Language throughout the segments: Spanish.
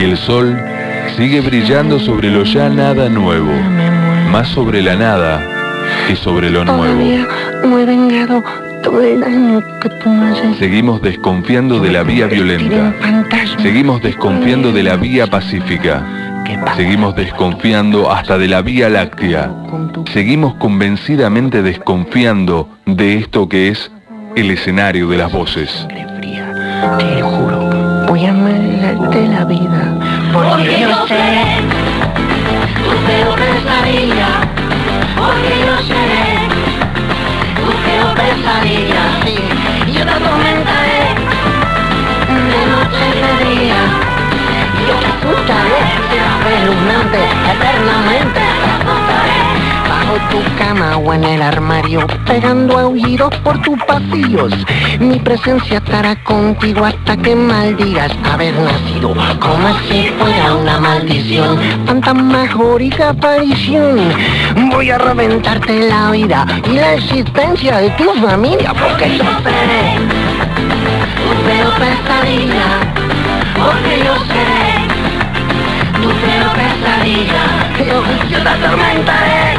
El sol sigue brillando sobre lo ya nada nuevo, más sobre la nada que sobre lo nuevo. Todavía no he vengado todo el daño que tú me haces. Seguimos desconfiando de la vía violenta. Seguimos desconfiando de la vía pacífica. Seguimos desconfiando hasta de la Vía Láctea. Seguimos convencidamente desconfiando de esto que es el escenario de las voces. Te lo juro, voy a amargarte la vida. Porque yo seré tu peor pesadilla. Porque yo seré tu peor pesadilla. Sí, yo te atormentaré de noche y de día. Yo te asustaré, será espeluznante, eternamente te asustaré. Bajo tu cama o en el armario, pegando aullidos por tus pasillos. Mi presencia estará contigo hasta que maldigas haber nacido, como si fuera una maldición, fantasmagórica aparición. Voy a reventarte la vida y la existencia de tu familia, porque yo seré Tu peor pesadilla. Porque yo seré tu peor pesadilla. Yo te atormentaré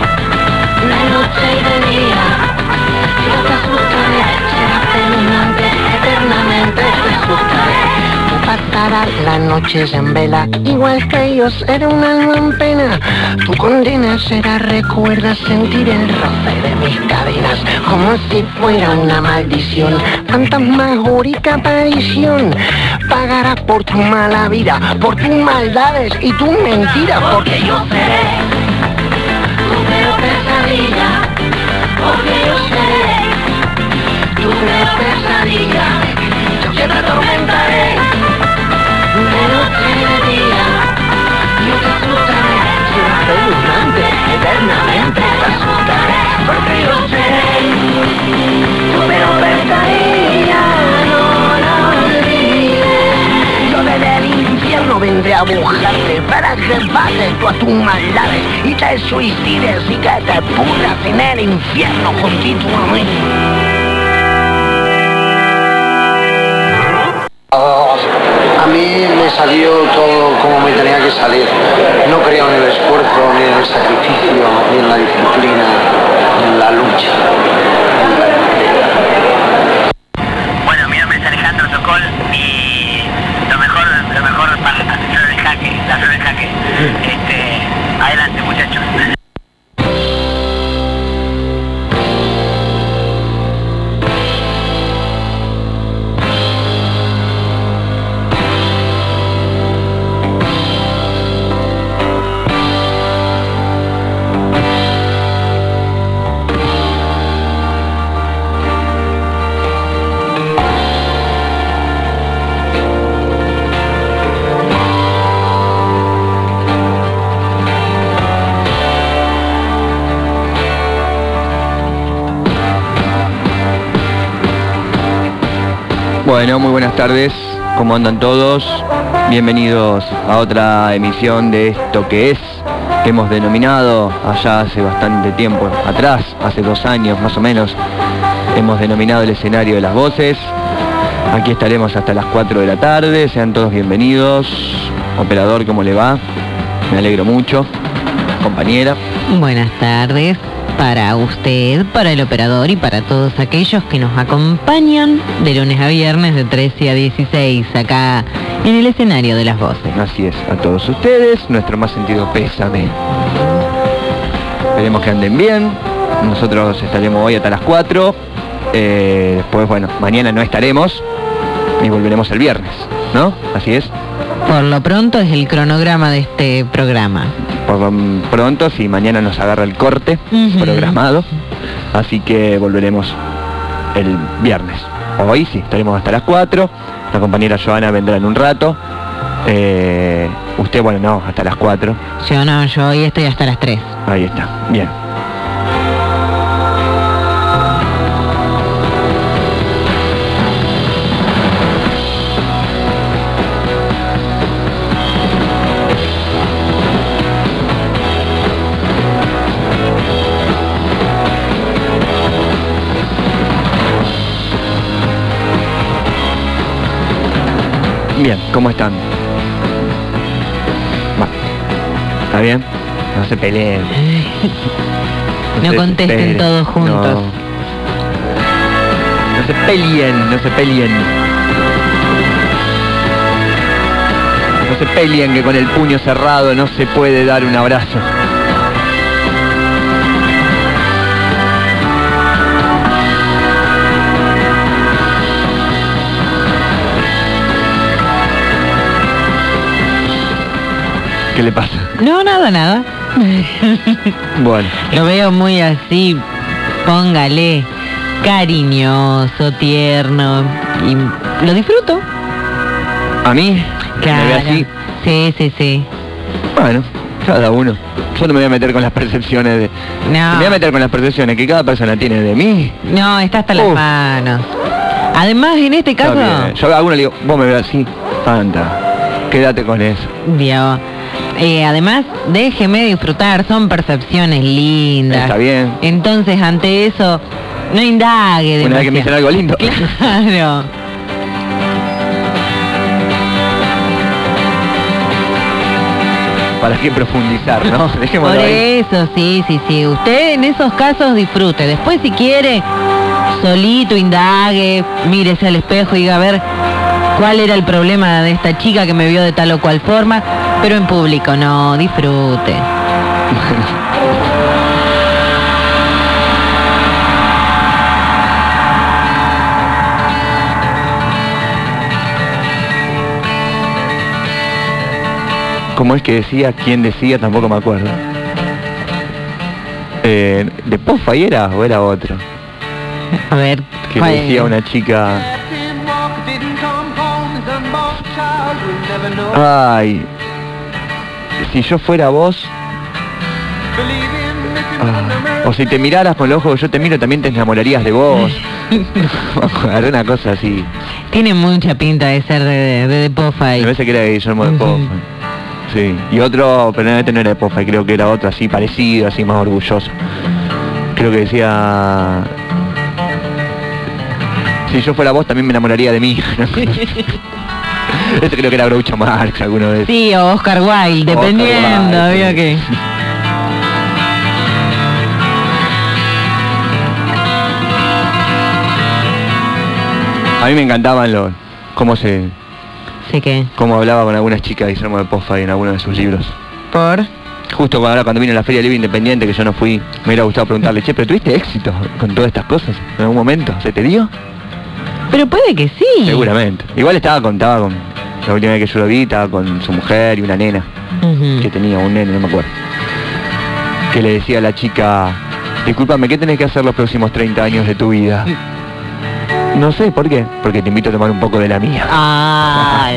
de noche y de día. Yo te asustaré, será espeluznante, eternamente te asustaré. Tú pasarás las noches en vela, igual que ellos, era un alma en pena. Tu condena será, recuerda sentir el roce de mis cadenas, como si fuera una maldición, fantasmagórica aparición. Pagarás por tu mala vida, por tus maldades y tus mentiras, porque yo seré tu peor pesadilla. Porque yo seré tu peor pesadilla. Yo te atormentaré de noche y de día. Yo te asustaré, será espeluznante, eternamente te asustaré. Porque yo seré tu peor pesadilla. No la olvides. yo desde el infierno vendré a buscarte para que pases tú a tus maldades y te suicides y que te pudras en el infierno juntito a mí. A mí me salió todo como me tenía que salir. No creo en el esfuerzo, ni en el sacrificio, ni en la disciplina, ni en la lucha. Bueno, mi nombre es Alejandro Sokol y lo mejor para la flor del jaque. Adelante, muchachos. Bueno, muy buenas tardes, ¿cómo andan todos? Bienvenidos a otra emisión de esto que hemos denominado allá hace bastante tiempo atrás, hace 2 años más o menos, hemos denominado el escenario de las voces. Aquí estaremos hasta las 4 de la tarde, sean todos bienvenidos. Operador, ¿cómo le va? Me alegro mucho. Compañera. Buenas tardes para usted, para el operador y para todos aquellos que nos acompañan de lunes a viernes de 13 a 16 acá en el escenario de las voces. Así es, a todos ustedes, nuestro más sentido pésame. Esperemos que anden bien. Nosotros estaremos hoy hasta las 4. Después, bueno, mañana no estaremos y volveremos el viernes, ¿no? Así es. Por lo pronto es el cronograma de este programa. Por lo pronto, si mañana nos agarra el corte programado, así que volveremos el viernes. Hoy sí, estaremos hasta las 4. La compañera Joana vendrá en un rato. Usted, bueno, no, hasta las 4. Yo hoy estoy hasta las 3. Ahí está, bien. Bien, ¿cómo están? ¿Está bien? No se peleen. No contesten todos juntos. No se peleen, no se peleen. No se peleen, que con el puño cerrado no se puede dar un abrazo. ¿Qué le pasa? No, nada. Bueno. Lo veo muy así, póngale, cariñoso, tierno, y lo disfruto. ¿A mí? Claro. ¿Me ve así? Sí. Bueno, cada uno. Yo no me voy a meter con las percepciones de... No. Me voy a meter con las percepciones que cada persona tiene de mí. No, está hasta las manos. Además, en este caso... Yo a uno le digo, vos me ves así, anda, quédate con eso. Dios. Además, déjeme disfrutar, son percepciones lindas. Está bien. Entonces, ante eso, no indague demasiado. Una vez que me dicen algo lindo. Claro. ¿Para qué profundizar, no? Dejémoslo Por ahí. eso, sí. Usted en esos casos disfrute. Después, si quiere, solito indague, mírese al espejo y diga, a ver, cuál era el problema de esta chica que me vio de tal o cual forma, pero en público no, disfrute. ¿Cómo es que decía? ¿Quién decía? Tampoco me acuerdo. ¿De Pofa y era o era otro? A ver, Que ¿cuál decía era? una chica... Ay, si yo fuera vos, o si te miraras con los ojos que yo te miro, también te enamorarías de vos. Haré una cosa así. Tiene mucha pinta de ser de Pofa. Me parece que era Guillermo de Pofa. Sí, y otro, pero este no era de Pofa, creo que era otro así parecido, así más orgulloso. Creo que decía... Si yo fuera vos, también me enamoraría de mí. Ese creo que era Groucho Marx alguna vez. Sí, o Oscar Wilde, dependiendo, Wilde, ¿vio que? A mí me encantaban los... Sí, ¿qué? cómo hablaba con algunas chicas de Guillermo de Pofa en alguno de sus libros. ¿Por? Justo cuando vino a la Feria Libre Independiente, que yo no fui, me hubiera gustado preguntarle, che, ¿pero tuviste éxito con todas estas cosas en algún momento? ¿Se te dio? Pero puede que sí. Seguramente. Igual estaba con... La última vez que yo lo vi, estaba con su mujer y una nena. Que tenía un nene, no me acuerdo. Que le decía a la chica, discúlpame, ¿qué tenés que hacer los próximos 30 años de tu vida? No sé, ¿por qué? Porque te invito a tomar un poco de la mía. Ay.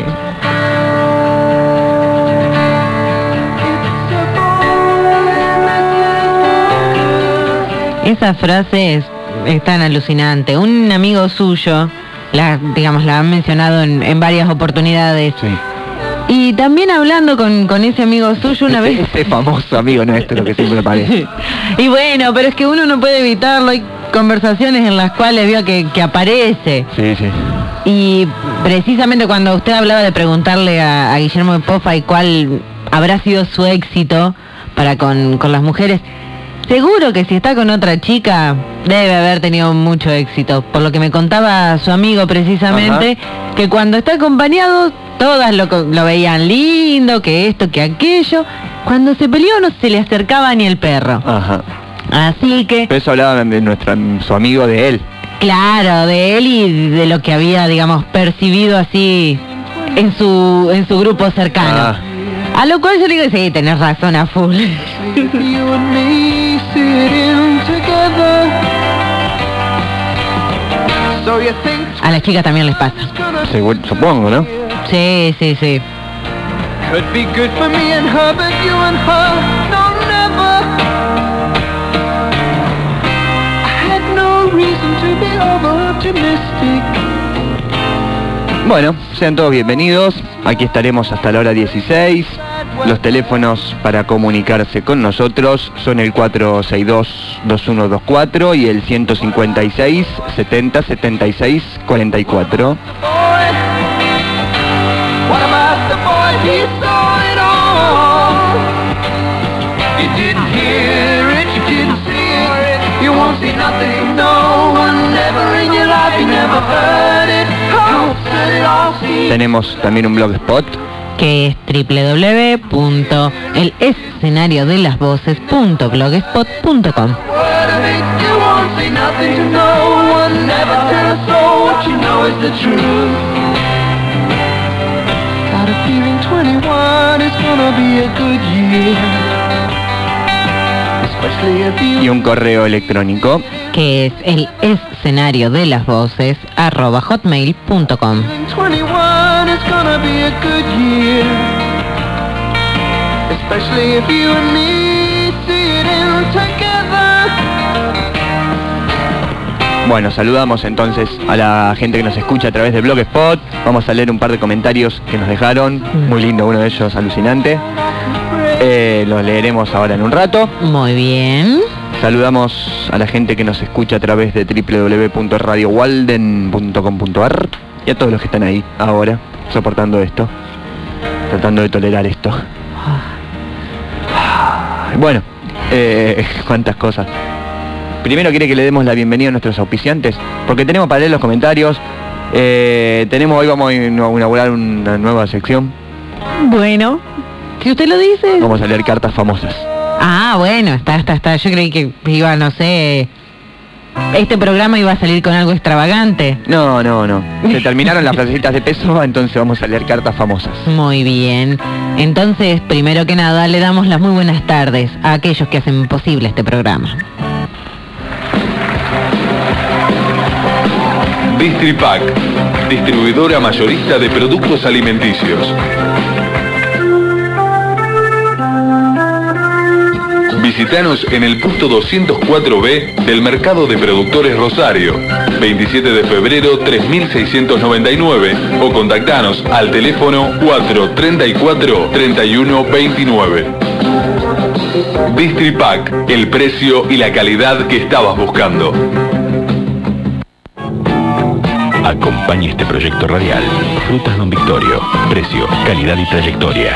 Esa frase es tan alucinante. Un amigo suyo, la han mencionado en varias oportunidades. Sí. Y también hablando con ese amigo suyo una vez... Ese famoso amigo nuestro que siempre aparece. Y bueno, pero es que uno no puede evitarlo. Hay conversaciones en las cuales veo que aparece. Sí. Y precisamente cuando usted hablaba de preguntarle a Guillermo de Pofa y cuál habrá sido su éxito para con las mujeres, seguro que si está con otra chica debe haber tenido mucho éxito. Por lo que me contaba su amigo precisamente, que cuando está acompañado todas lo veían lindo, que esto, que aquello. Cuando se peleó no se le acercaba ni el perro. Ajá. Así que... Pero eso hablaban de su amigo de él. Claro, de él y de lo que había, percibido así en su grupo cercano. A lo cual yo le digo, sí, tenés razón a full. A las chicas también les pasa. Supongo, ¿no? Sí. Could be good for me and her, but you and her, no, never. I had no reason to be over optimistic. Bueno, sean todos bienvenidos. Aquí estaremos hasta la hora 16. Los teléfonos para comunicarse con nosotros son el 462-2124 y el 156-70-76-44. What about the boy? He saw it all. won't see nothing, no one never in your life, you never heard it. Hope that it all seems. Tenemos también un blogspot que es www.elescenariodelasvoces.blogspot.com. Word of it, you won't see nothing, no one never tell us all what you know is the truth. Got a feeling 21 is gonna be a good year. Especially if you y un correo electrónico que es el escenariodelasvoces@hotmail.com. 21 is gonna be a good year. Especially if you and me see it in together. Bueno, saludamos entonces a la gente que nos escucha a través de Blogspot. Vamos a leer un par de comentarios que nos dejaron. Muy lindo, uno de ellos alucinante. Los leeremos ahora en un rato. Muy bien. Saludamos a la gente que nos escucha a través de www.radiowalden.com.ar y a todos los que están ahí ahora, soportando esto, tratando de tolerar esto. Bueno, cuántas cosas. Primero quiere que le demos la bienvenida a nuestros auspiciantes, porque tenemos para leer los comentarios. Hoy vamos a inaugurar una nueva sección. Bueno, si usted lo dice. Vamos a leer cartas famosas. Ah, bueno, está. Yo creí que iba, no sé, este programa iba a salir con algo extravagante. No. Se terminaron las frasecitas de peso, entonces vamos a leer cartas famosas. Muy bien. Entonces, primero que nada, le damos las muy buenas tardes a aquellos que hacen posible este programa. Distripac, distribuidora mayorista de productos alimenticios. Visítanos en el punto 204B del Mercado de Productores Rosario, 27 de febrero 3699, o contactanos al teléfono 434-3129. Distripac, el precio y la calidad que estabas buscando. Acompañe este proyecto radial. Frutas Don Victorio. Precio, calidad y trayectoria.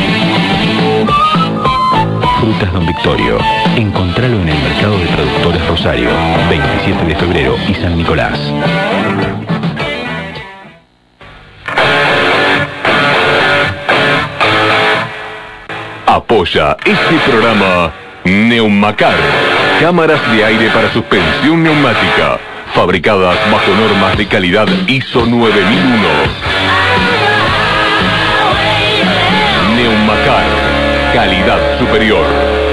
Frutas Don Victorio. Encontralo en el Mercado de Productores Rosario, 27 de febrero y San Nicolás. Apoya este programa Neumacar, cámaras de aire para suspensión neumática, fabricadas bajo normas de calidad ISO 9001. Neumacar, calidad superior.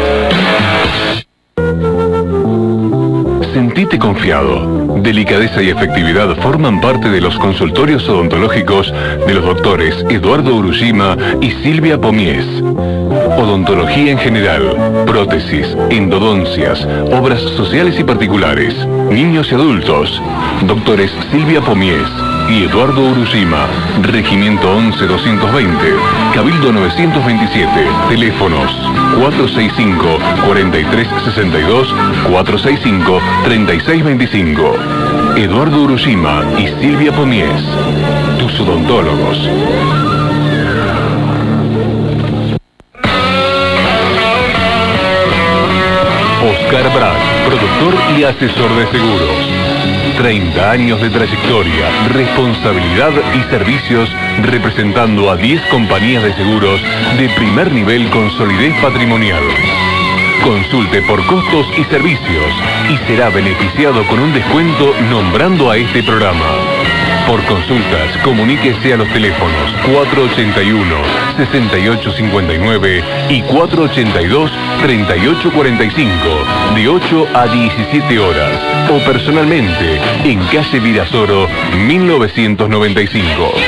Sentite confiado. Delicadeza y efectividad forman parte de los consultorios odontológicos de los doctores Eduardo Urushima y Silvia Pomies. Odontología en general, prótesis, endodoncias, obras sociales y particulares, niños y adultos. Doctores Silvia Pomies y Eduardo Urushima, Regimiento 11220, Cabildo 927, teléfonos 465-4362, 465-3625. Eduardo Urushima y Silvia Pomies, tus odontólogos. Oscar Brack, productor y asesor de seguros. 30 años de trayectoria, responsabilidad y servicios representando a 10 compañías de seguros de primer nivel con solidez patrimonial. Consulte por costos y servicios y será beneficiado con un descuento nombrando a este programa. Por consultas, comuníquese a los teléfonos 481-6859 y 482-3845, de 8 a 17 horas, o personalmente, en calle Virasoro, 1995.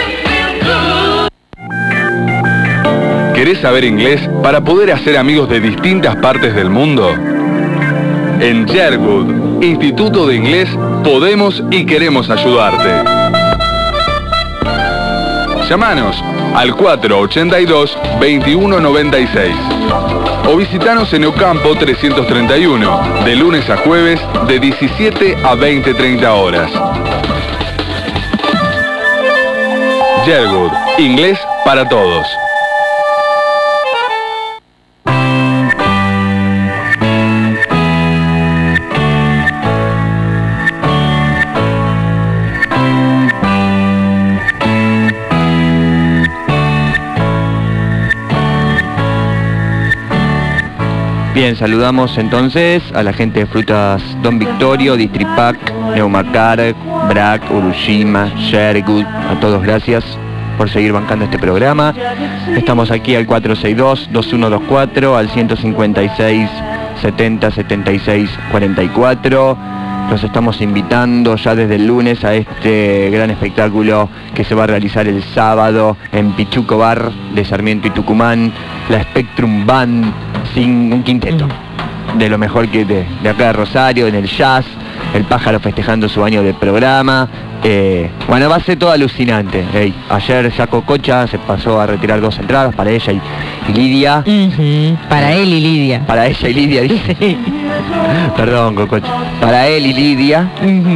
¿Querés saber inglés para poder hacer amigos de distintas partes del mundo? En Sherwood, Instituto de Inglés, podemos y queremos ayudarte. Llámanos al 482-2196 o visitanos en Ocampo 331, de lunes a jueves, de 17 a 20:30 horas. Sherwood, inglés para todos. Bien, saludamos entonces a la gente de Frutas Don Victorio, Distripac, Neumacar, Brac, Urushima, Shergood. A todos gracias por seguir bancando este programa. Estamos aquí al 462-2124, al 156-70-76-44. Los estamos invitando ya desde el lunes a este gran espectáculo que se va a realizar el sábado en Pichuco Bar de Sarmiento y Tucumán, la Spectrum Band, sin un quinteto de lo mejor que de acá de Rosario, en el jazz, el Pájaro festejando su año de programa. Bueno, va a ser todo alucinante. Ayer ya Cococha se pasó a retirar 2 entradas para ella y Lidia. Para él y Lidia. Para ella y Lidia, dice. Sí. Perdón, Cococha. Para él y Lidia.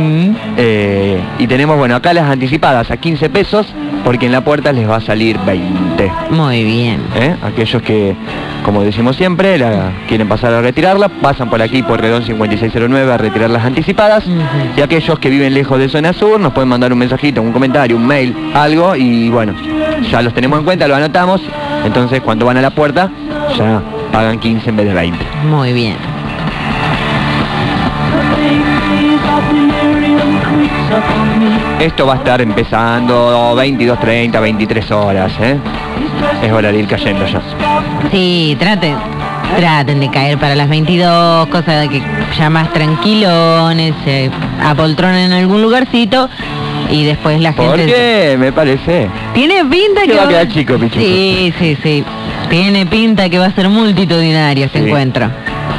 Y tenemos, bueno, acá las anticipadas a 15 pesos, porque en la puerta les va a salir 20. Muy bien. Aquellos que, como decimos siempre, quieren pasar a retirarla, pasan por aquí por Redón 5609 a retirar las anticipadas. Y aquellos que viven lejos de zona sur nos pueden mandar un mensajito, un comentario, un mail, algo, y bueno, ya los tenemos en cuenta, lo anotamos. Entonces cuando van a la puerta ya pagan 15 en vez de 20. Muy bien. Esto va a estar empezando 22:30, 23 horas, Es hora de ir cayendo ya. Sí, traten de caer para las 22, cosa de que ya más tranquilones, se apoltronen en algún lugarcito y después la gente... ¿Por qué? Me parece. Tiene pinta que va a quedar chico, Pichuco. Sí. Tiene pinta que va a ser multitudinario ese encuentro.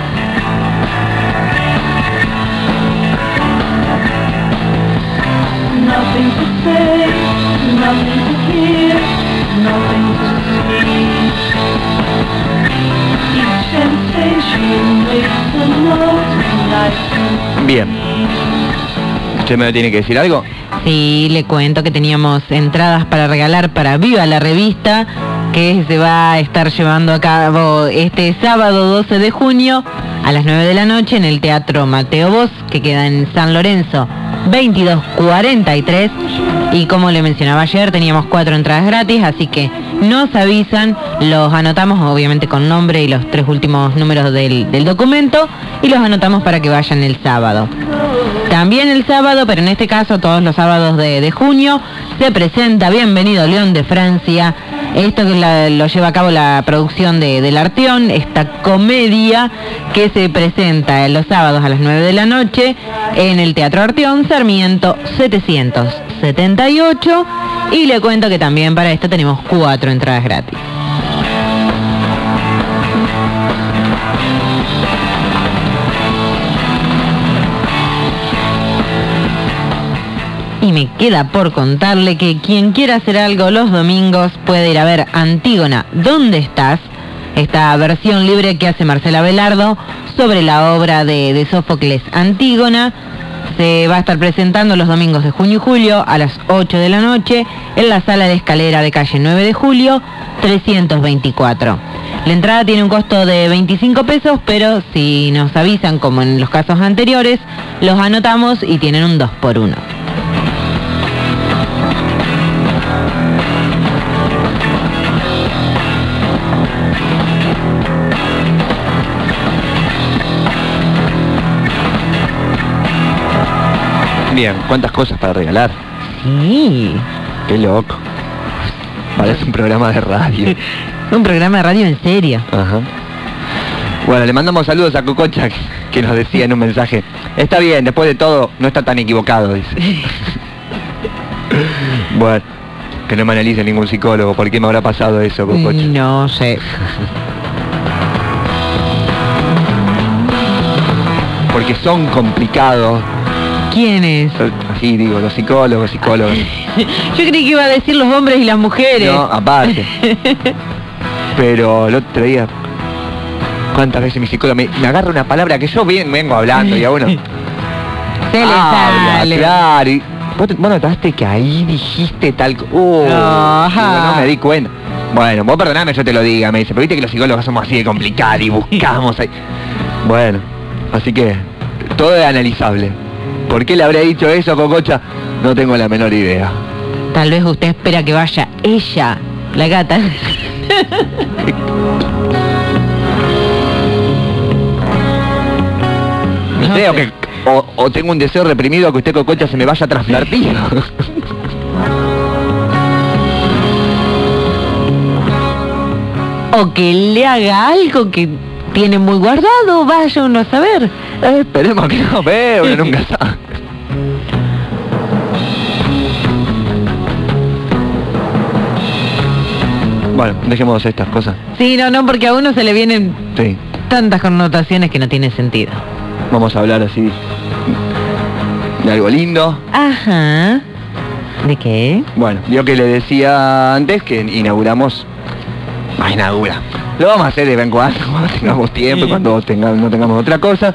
Bien. ¿Usted me tiene que decir algo? Sí, le cuento que teníamos entradas para regalar para Viva la Revista, que se va a estar llevando a cabo este sábado 12 de junio a las 9 de la noche en el Teatro Mateo Bosch, que queda en San Lorenzo 2243. Y como le mencionaba ayer, teníamos 4 entradas gratis, así que nos avisan, los anotamos obviamente con nombre y los 3 últimos números del documento, y los anotamos para que vayan el sábado. También el sábado, pero en este caso todos los sábados de junio, se presenta Bienvenido León de Francia. Esto que lo lleva a cabo la producción del Arteón, esta comedia que se presenta los sábados a las 9 de la noche en el Teatro Arteón, Sarmiento 778. Y le cuento que también para esto tenemos 4 entradas gratis. Y me queda por contarle que quien quiera hacer algo los domingos puede ir a ver Antígona, ¿dónde estás? Esta versión libre que hace Marcela Velardo sobre la obra de Sófocles Antígona. Se va a estar presentando los domingos de junio y julio a las 8 de la noche en la Sala de Escalera de calle 9 de julio 324. La entrada tiene un costo de 25 pesos, pero si nos avisan, como en los casos anteriores, los anotamos y tienen un 2x1. Bien, ¿cuántas cosas para regalar? Sí. Qué loco. Parece un programa de radio. Un programa de radio en serio. Ajá. Bueno, le mandamos saludos a Cococha, que nos decía en un mensaje: está bien, después de todo, no está tan equivocado, dice. Bueno, que no me analice ningún psicólogo. ¿Por qué me habrá pasado eso, Cococha? No sé. Porque son complicados. ¿Quiénes? Así digo, los psicólogos. Yo creí que iba a decir los hombres y las mujeres. No, aparte. Pero el otro día, ¿cuántas veces mi psicólogo me agarra una palabra que yo vengo hablando y a uno... Se le sale. Claro, y vos notaste que ahí dijiste tal... no me di cuenta. Bueno, vos perdoname, yo te lo diga, me dice, pero viste que los psicólogos somos así de complicados y buscamos ahí. Bueno, así que todo es analizable. ¿Por qué le habré dicho eso, Cococha? No tengo la menor idea. Tal vez usted espera que vaya ella, la gata. sé, o tengo un deseo reprimido que usted, Cococha, se me vaya transvertido. O que le haga algo que tiene muy guardado, vaya uno a saber. Esperemos que no, pero uno nunca sabe. Bueno, dejemos estas cosas. Sí, no, porque a uno se le vienen Sí. tantas connotaciones que no tiene sentido. Vamos a hablar así de algo lindo. Ajá. ¿De qué? Bueno, yo que le decía antes que inauguramos. Lo vamos a hacer de vez en cuando tengamos tiempo, cuando no tengamos otra cosa.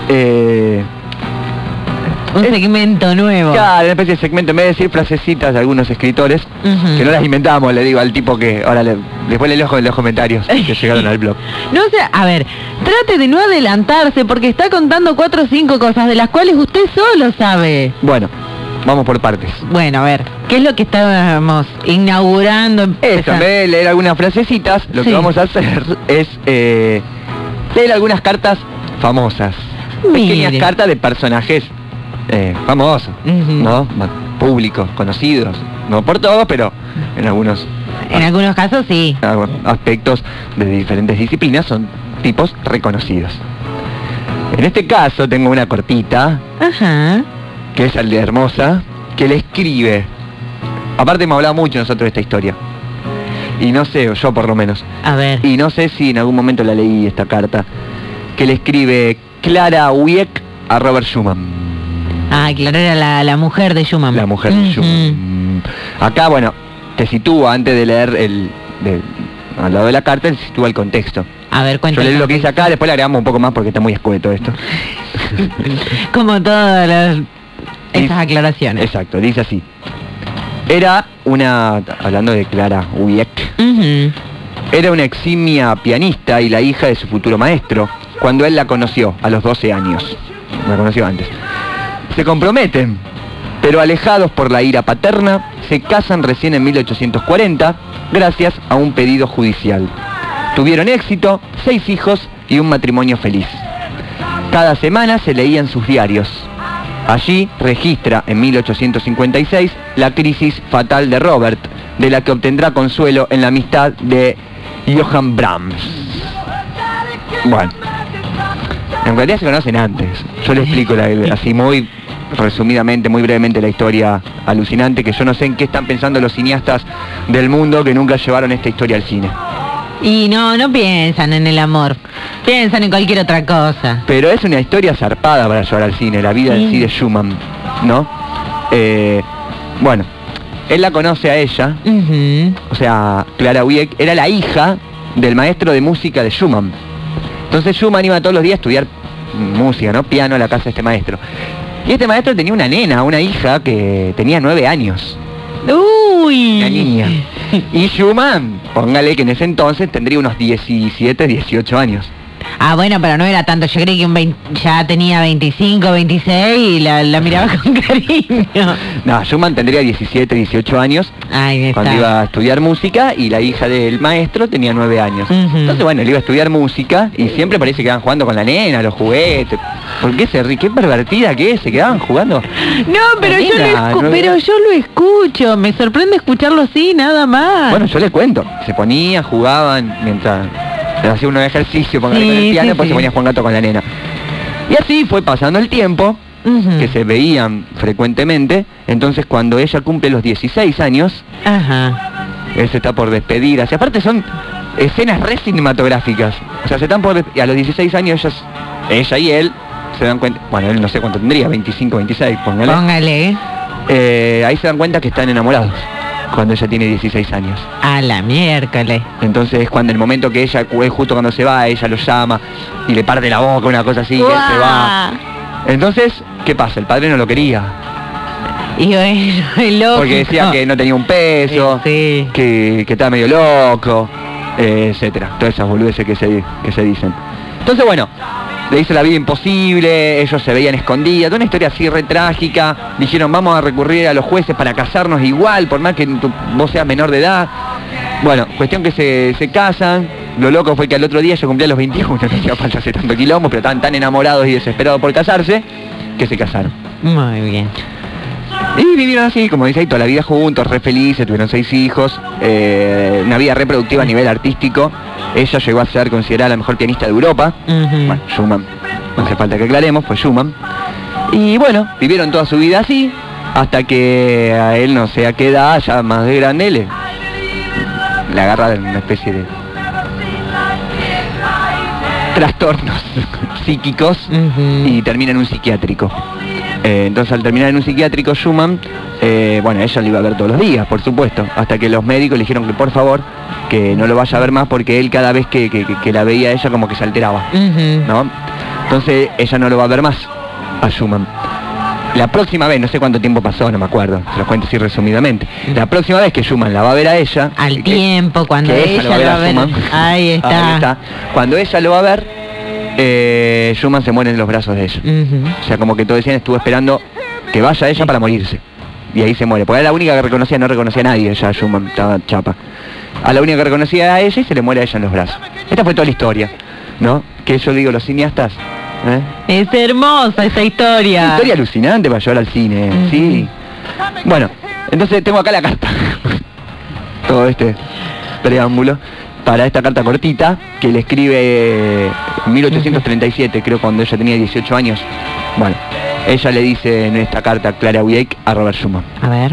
Un segmento nuevo. Claro, una especie de segmento, en vez de decir frasecitas de algunos escritores, que no las inventamos, le digo al tipo que ahora después le leo en los comentarios que llegaron al blog. No sé, a ver, trate de no adelantarse porque está contando 4 o 5 cosas de las cuales usted solo sabe. Bueno, vamos por partes. Bueno, a ver, ¿qué es lo que estábamos inaugurando? Eso, en vez de leer algunas frasecitas, lo que vamos a hacer es leer algunas cartas famosas. Pequeñas cartas de personajes famosos, ¿no? Públicos, conocidos. No por todos, pero en algunos casos sí. Aspectos de diferentes disciplinas son tipos reconocidos. En este caso tengo una cortita, que es el de Hermosa, que le escribe. Aparte hemos hablado mucho nosotros de esta historia. Y no sé, yo por lo menos. A ver. Y no sé si en algún momento la leí esta carta, que le escribe Clara Wieck a Robert Schumann. Ah, Clara era la mujer de Schumann. La mujer de Schumann. Acá, bueno, te sitúa, antes de leer al lado de la carta, te sitúa el contexto. A ver, cuéntame. Yo leo lo que dice acá, después le agregamos un poco más porque está muy escueto esto. Como todas esas aclaraciones. Exacto, dice así. Era hablando de Clara Wieck, era una eximia pianista y la hija de su futuro maestro, cuando él la conoció a los 12 años. La conoció antes. Se comprometen, pero alejados por la ira paterna, se casan recién en 1840, gracias a un pedido judicial. Tuvieron éxito, 6 hijos y un matrimonio feliz. Cada semana se leían sus diarios. Allí registra en 1856 la crisis fatal de Robert, de la que obtendrá consuelo en la amistad de Johann Brahms. Bueno, en realidad se conocen antes. Yo le explico así muy resumidamente, muy brevemente la historia alucinante, que yo no sé en qué están pensando los cineastas del mundo que nunca llevaron esta historia al cine. Y no piensan en el amor, piensan en cualquier otra cosa. Pero es una historia zarpada para llevar al cine, la vida en sí de Schumann, ¿no? Bueno, él la conoce a ella, o sea, Clara Wieck era la hija del maestro de música de Schumann. Entonces Schumann iba todos los días a estudiar música, ¿no? Piano a la casa de este maestro. Y este maestro tenía una nena, una hija que tenía 9 años. ¡Uy! Una niña. Y Schumann, póngale que en ese entonces tendría unos 17, 18 años. Ah, bueno, pero no era tanto, yo creí que ya tenía 25, 26 y la miraba con cariño. No, Schumann tendría 17, 18 años cuando iba a estudiar música y la hija del maestro tenía 9 años. Entonces, bueno, él iba a estudiar música y siempre parece que iban jugando con la nena, los juguetes. ¿Por qué se ríe? ¿Qué pervertida que es? ¿Se quedaban jugando? No, pero yo lo escucho, me sorprende escucharlo así, nada más. Bueno, yo les cuento, se ponían, jugaban mientras hacía un ejercicio, con el piano, después se ponía a jugar gato con la nena. Y así fue pasando el tiempo, que se veían frecuentemente. Entonces cuando ella cumple los 16 años, él se está por despedir. Así, aparte son escenas re cinematográficas. O sea, se están a los 16 años ella y él se dan cuenta, bueno, él no sé cuánto tendría, 25, 26, póngale. Ahí se dan cuenta que están enamorados cuando ella tiene 16 años. A la miércoles. Entonces cuando el momento que ella, justo cuando se va, ella lo llama y le parte la boca, una cosa así, y él se va. Entonces, ¿qué pasa? El padre no lo quería. Y bueno, el loco. Porque decía que no tenía un peso, que estaba medio loco, etcétera. Todas esas boludeces que se dicen. Entonces, bueno, le hizo la vida imposible, ellos se veían escondidas, una historia así re trágica. Dijeron, vamos a recurrir a los jueces para casarnos igual, por más que vos seas menor de edad. Bueno, cuestión que se casan, lo loco fue que al otro día yo cumplía los 21, no hacía falta hacer tanto quilombo, pero estaban tan enamorados y desesperados por casarse, que se casaron. Muy bien. Y vivieron así, como dice ahí, toda la vida juntos, re felices, tuvieron 6 hijos, una vida reproductiva a nivel artístico. Ella llegó a ser considerada la mejor pianista de Europa. Bueno, Schumann, no hace falta que aclaremos, fue Schumann. Y bueno, vivieron toda su vida así, hasta que a él, no sé a qué edad, ya más de grande, le agarra una especie de trastornos psíquicos y termina en un psiquiátrico. Entonces al terminar en un psiquiátrico Schumann, bueno, ella lo iba a ver todos los días, por supuesto, hasta que los médicos le dijeron que por favor, que no lo vaya a ver más porque él cada vez que la veía a ella como que se alteraba, ¿no? Entonces ella no lo va a ver más a Schumann. La próxima vez, no sé cuánto tiempo pasó, no me acuerdo, se los cuento así resumidamente. La próxima vez que Schumann la va a ver a ella... Al tiempo, cuando ella lo va a ver... Ahí está. Cuando ella lo va a ver, Schumann se muere en los brazos de ella. O sea, como que todo decían, estuvo esperando que vaya ella para morirse. Y ahí se muere, porque era la única que reconocía, no reconocía a nadie, ya Schumann estaba chapa. A la única que reconocía a ella y se le muere a ella en los brazos. Esta fue toda la historia, ¿no? Que yo digo, los cineastas... Es hermosa esa historia. Una historia alucinante para llevar al cine, sí. Bueno, entonces tengo acá la carta. Todo este preámbulo para esta carta cortita que le escribe en 1837, creo, cuando ella tenía 18 años. Bueno, ella le dice en esta carta Clara Wieck a Robert Schumann. A ver.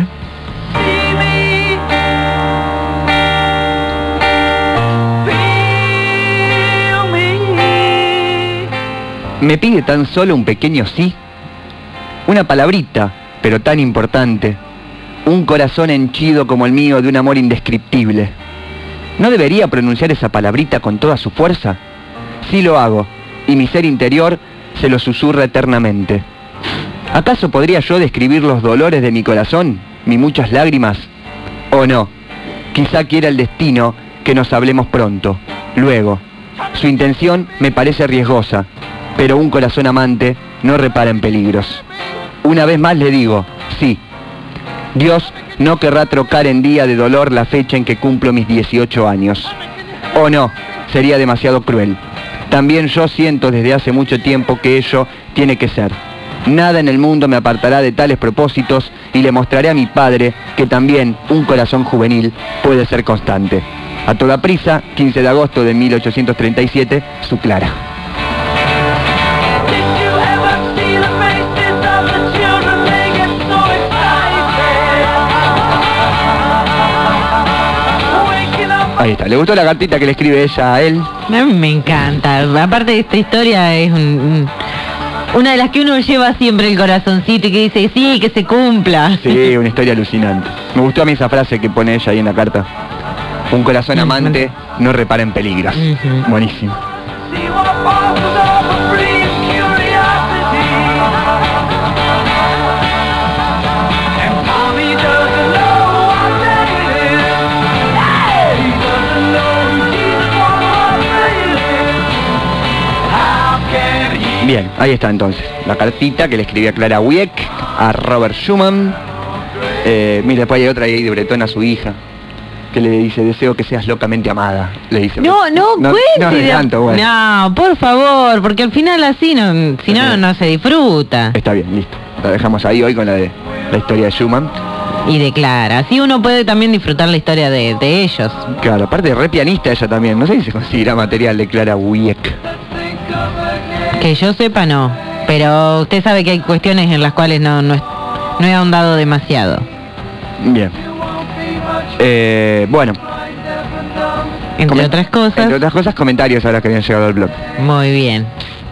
Me pide tan solo un pequeño sí, una palabrita, pero tan importante, un corazón henchido como el mío de un amor indescriptible. ¿No debería pronunciar esa palabrita con toda su fuerza? Sí lo hago, y mi ser interior se lo susurra eternamente. ¿Acaso podría yo describir los dolores de mi corazón, mis muchas lágrimas? ¿O no? Quizá quiera el destino que nos hablemos pronto, luego. Su intención me parece riesgosa, pero un corazón amante no repara en peligros. Una vez más le digo, sí, Dios no querrá trocar en día de dolor la fecha en que cumplo mis 18 años. O no, sería demasiado cruel. También yo siento desde hace mucho tiempo que ello tiene que ser. Nada en el mundo me apartará de tales propósitos y le mostraré a mi padre que también un corazón juvenil puede ser constante. A toda prisa, 15 de agosto de 1837, su Clara. Ahí está, ¿le gustó la cartita que le escribe ella a él? A mí me encanta, aparte de esta historia es una de las que uno lleva siempre el corazoncito y que dice, sí, que se cumpla. Sí, una historia alucinante. Me gustó a mí esa frase que pone ella ahí en la carta. Un corazón amante no repara en peligros. Buenísimo. Bien, ahí está entonces, la cartita que le escribía Clara Wieck a Robert Schumann. Mira, después hay otra ahí de Bretón a su hija, que le dice, deseo que seas locamente amada, le dice. No cuente. Tanto, bueno. No, por favor, porque al final así no, si no, no se disfruta. Está bien, listo. La dejamos ahí hoy con la historia de Schumann. Y de Clara, así uno puede también disfrutar la historia de ellos. Claro, aparte re pianista ella también, no sé si se considera material de Clara Wieck. Que yo sepa no, pero usted sabe que hay cuestiones en las cuales no he ahondado demasiado. Bien. Bueno. Entre otras cosas, comentarios ahora que habían llegado al blog. Muy bien.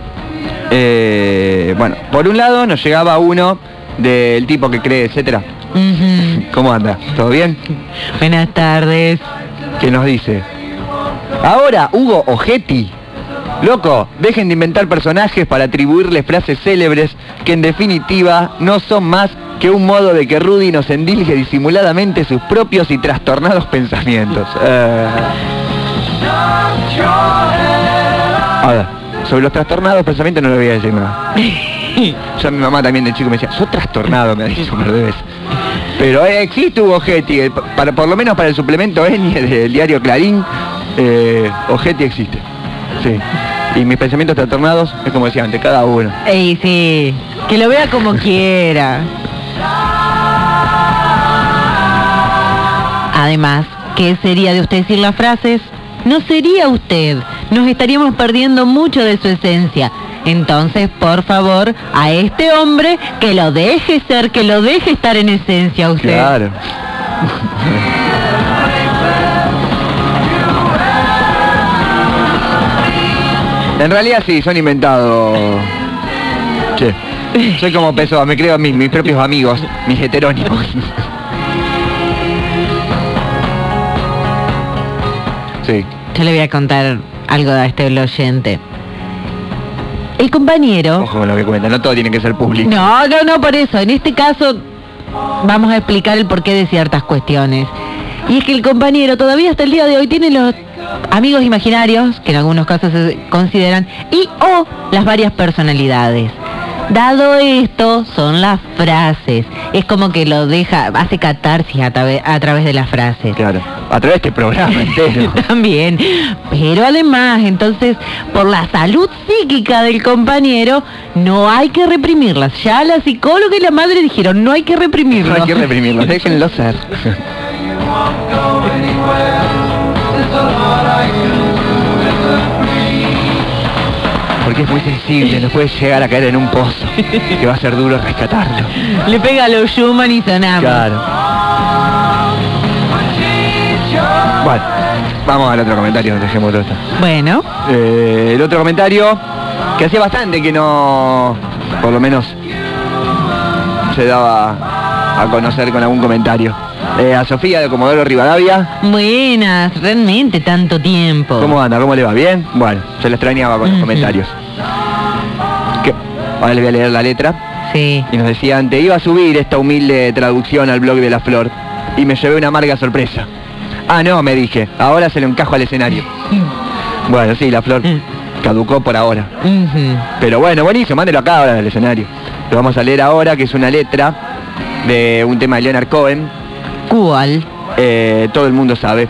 Bueno, por un lado nos llegaba uno del tipo que cree, etcétera. ¿Cómo anda? ¿Todo bien? Buenas tardes. ¿Qué nos dice? Ahora Hugo Ogetti. Loco, dejen de inventar personajes para atribuirles frases célebres que en definitiva no son más que un modo de que Rudy nos endilgue disimuladamente sus propios y trastornados pensamientos. Ahora, sobre los trastornados pensamientos no le voy a decir nada. Yo a mi mamá también de chico me decía, sos trastornado, me ha dicho un par de veces. Pero existe Hugo Getty, por lo menos para el suplemento Enie del diario Clarín, Ojete existe. Sí. Y mis pensamientos trastornados es como decía antes, cada uno. Ey, sí, que lo vea como quiera. Además, ¿qué sería de usted decir las frases? No sería usted. Nos estaríamos perdiendo mucho de su esencia. Entonces, por favor, a este hombre que lo deje ser, que lo deje estar en esencia usted. Claro. En realidad sí, son inventados. Che, soy como Pessoa, me creo a mis propios amigos, mis heterónimos. Sí. Yo le voy a contar algo a este oyente. El compañero... Ojo con lo que comentan, no todo tiene que ser público. No, por eso. En este caso vamos a explicar el porqué de ciertas cuestiones. Y es que el compañero todavía hasta el día de hoy tiene los amigos imaginarios, que en algunos casos se consideran, y o las varias personalidades. Dado esto, son las frases. Es como que lo deja, hace catarsis a través de las frases. Claro, a través de este programa entero. También. Pero además, entonces, por la salud psíquica del compañero, no hay que reprimirlas. Ya la psicóloga y la madre dijeron, no hay que reprimirlos. No hay que reprimirlos, déjenlo ser. Porque es muy sensible, no puede llegar a caer en un pozo, que va a ser duro rescatarlo. Le pega a los Schumann y sonamos. Claro. Bueno, vamos al otro comentario, dejemos todo esto. Bueno. El otro comentario, que hacía bastante que no, por lo menos, se daba a conocer con algún comentario. A Sofía de Comodoro Rivadavia. Buenas, realmente tanto tiempo. ¿Cómo anda? ¿Cómo le va? ¿Bien? Bueno, se le extrañaba con los comentarios. Ahora le voy a leer la letra. Sí. Y nos decían, te iba a subir esta humilde traducción al blog de La Flor y me llevé una amarga sorpresa. Ah, no, me dije, ahora se lo encajo al escenario. Bueno, sí, La Flor caducó por ahora. Pero bueno, buenísimo, mándelo acá ahora al escenario. Lo vamos a leer ahora, que es una letra de un tema de Leonard Cohen. ¿Cuál? Todo el mundo sabe.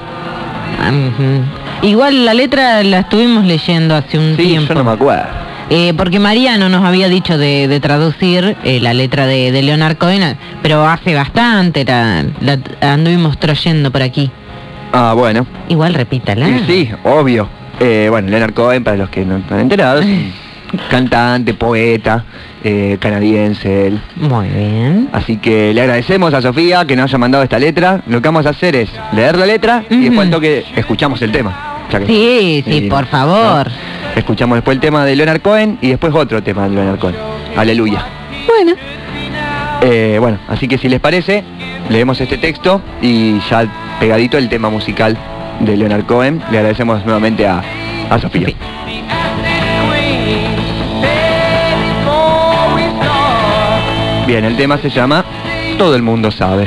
Igual la letra la estuvimos leyendo hace un tiempo. Yo no me acuerdo. Porque Mariano nos había dicho de traducir la letra de Leonard Cohen, pero hace bastante la anduvimos trayendo por aquí. Ah, bueno. Igual repítala. Sí, obvio. Bueno, Leonard Cohen, para los que no están enterados, cantante, poeta, canadiense él. Muy bien. Así que le agradecemos a Sofía que nos haya mandado esta letra. Lo que vamos a hacer es leer la letra y después al toque escuchamos el tema. Sí, por favor. ¿No? Escuchamos después el tema de Leonard Cohen y después otro tema de Leonard Cohen. Aleluya. Bueno. Bueno, así que si les parece, leemos este texto y ya pegadito el tema musical de Leonard Cohen. Le agradecemos nuevamente a Sofía. Bien, el tema se llama Todo el mundo sabe.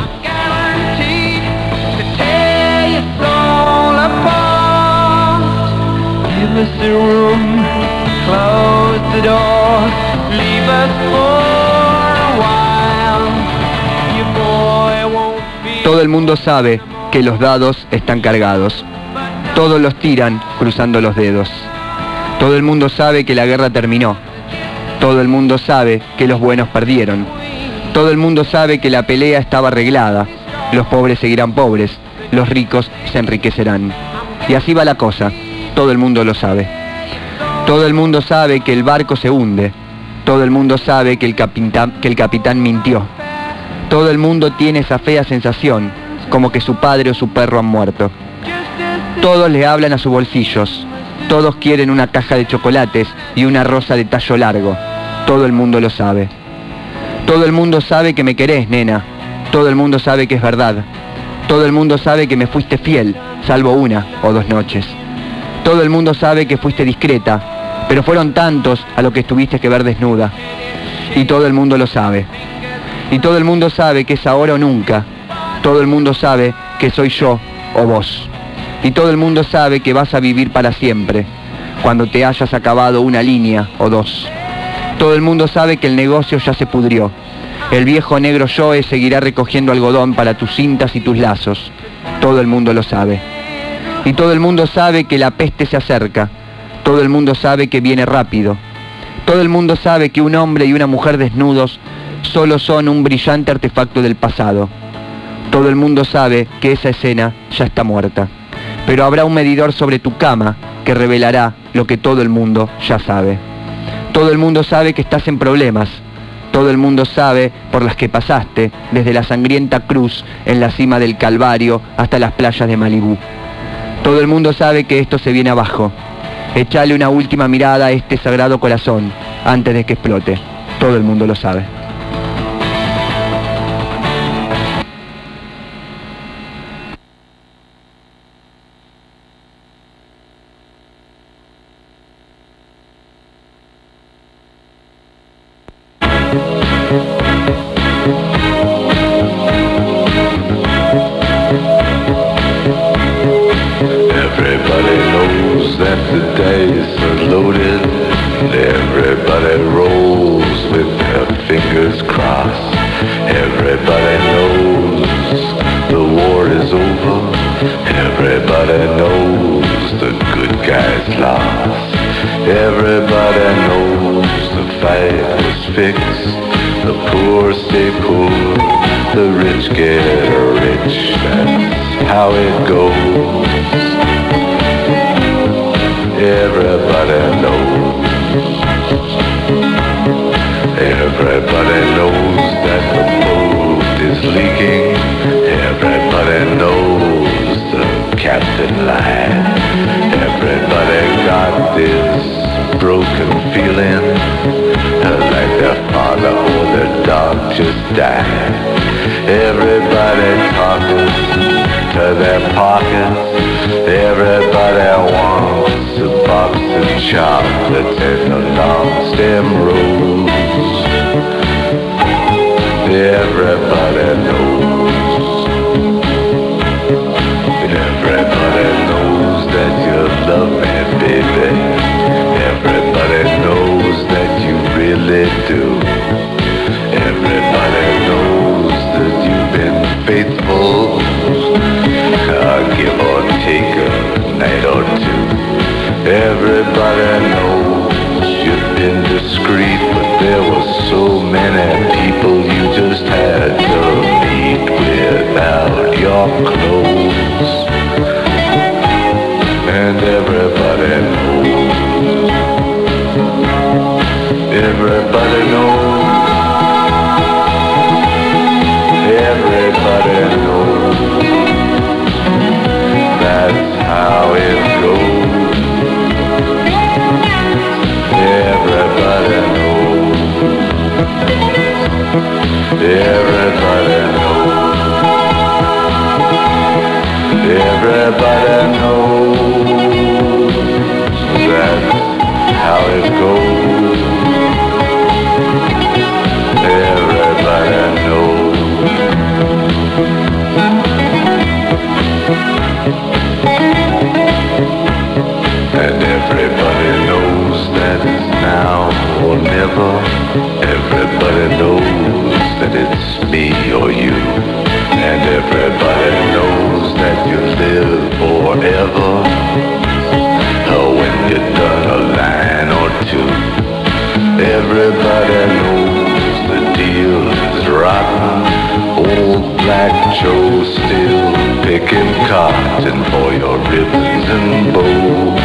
Todo el mundo sabe que los dados están cargados. Todos los tiran cruzando los dedos. Todo el mundo sabe que la guerra terminó. Todo el mundo sabe que los buenos perdieron. Todo el mundo sabe que la pelea estaba arreglada. Los pobres seguirán pobres. Los ricos se enriquecerán. Y así va la cosa. Todo el mundo lo sabe. Todo el mundo sabe que el barco se hunde. Todo el mundo sabe que el capitán mintió. Todo el mundo tiene esa fea sensación, como que su padre o su perro han muerto. Todos le hablan a sus bolsillos. Todos quieren una caja de chocolates y una rosa de tallo largo. Todo el mundo lo sabe. Todo el mundo sabe que me querés, nena. Todo el mundo sabe que es verdad. Todo el mundo sabe que me fuiste fiel, salvo 1 o 2 noches. Todo el mundo sabe que fuiste discreta, pero fueron tantos a los que tuviste que ver desnuda. Y todo el mundo lo sabe. Y todo el mundo sabe que es ahora o nunca. Todo el mundo sabe que soy yo o vos. Y todo el mundo sabe que vas a vivir para siempre, cuando te hayas acabado 1 línea o 2. Todo el mundo sabe que el negocio ya se pudrió. El viejo negro Joe seguirá recogiendo algodón para tus cintas y tus lazos. Todo el mundo lo sabe. Y todo el mundo sabe que la peste se acerca. Todo el mundo sabe que viene rápido. Todo el mundo sabe que un hombre y una mujer desnudos solo son un brillante artefacto del pasado. Todo el mundo sabe que esa escena ya está muerta. Pero habrá un medidor sobre tu cama que revelará lo que todo el mundo ya sabe. Todo el mundo sabe que estás en problemas. Todo el mundo sabe por las que pasaste, desde la sangrienta cruz en la cima del Calvario hasta las playas de Malibú. Todo el mundo sabe que esto se viene abajo. Echale una última mirada a este sagrado corazón antes de que explote. Todo el mundo lo sabe. Everybody knows that the dice are loaded. Everybody rolls with their fingers crossed. Everybody knows the war is over. Everybody knows the good guys lost. Everybody knows the fight was fixed. The poor stay poor, the rich get rich. That's how it goes. Everybody knows. Everybody knows that the boat is leaking. Everybody knows the captain lied. Everybody got this broken feeling, like their father or their dog just died. Everybody talking to their pockets. Everybody wants a box of chocolates and a long stem rose. Everybody knows. Everybody knows that you love me, baby. Everybody knows that you really do. Everybody knows that you've been faithful. Give or take a night or two. Everybody knows you've been discreet, but there were so many people you just had to meet without your clothes. And everybody knows. Everybody knows. Everybody knows. That's how it goes. Everybody knows. Everybody knows. Everybody knows. That's how it goes. Everybody knows. And everybody knows that it's now or never. Everybody knows that it's me or you. And everybody knows that you live forever. When you're done a line or two. Everybody knows the deal is rotten. Old Black Joe still picking cotton for your ribbons and bows.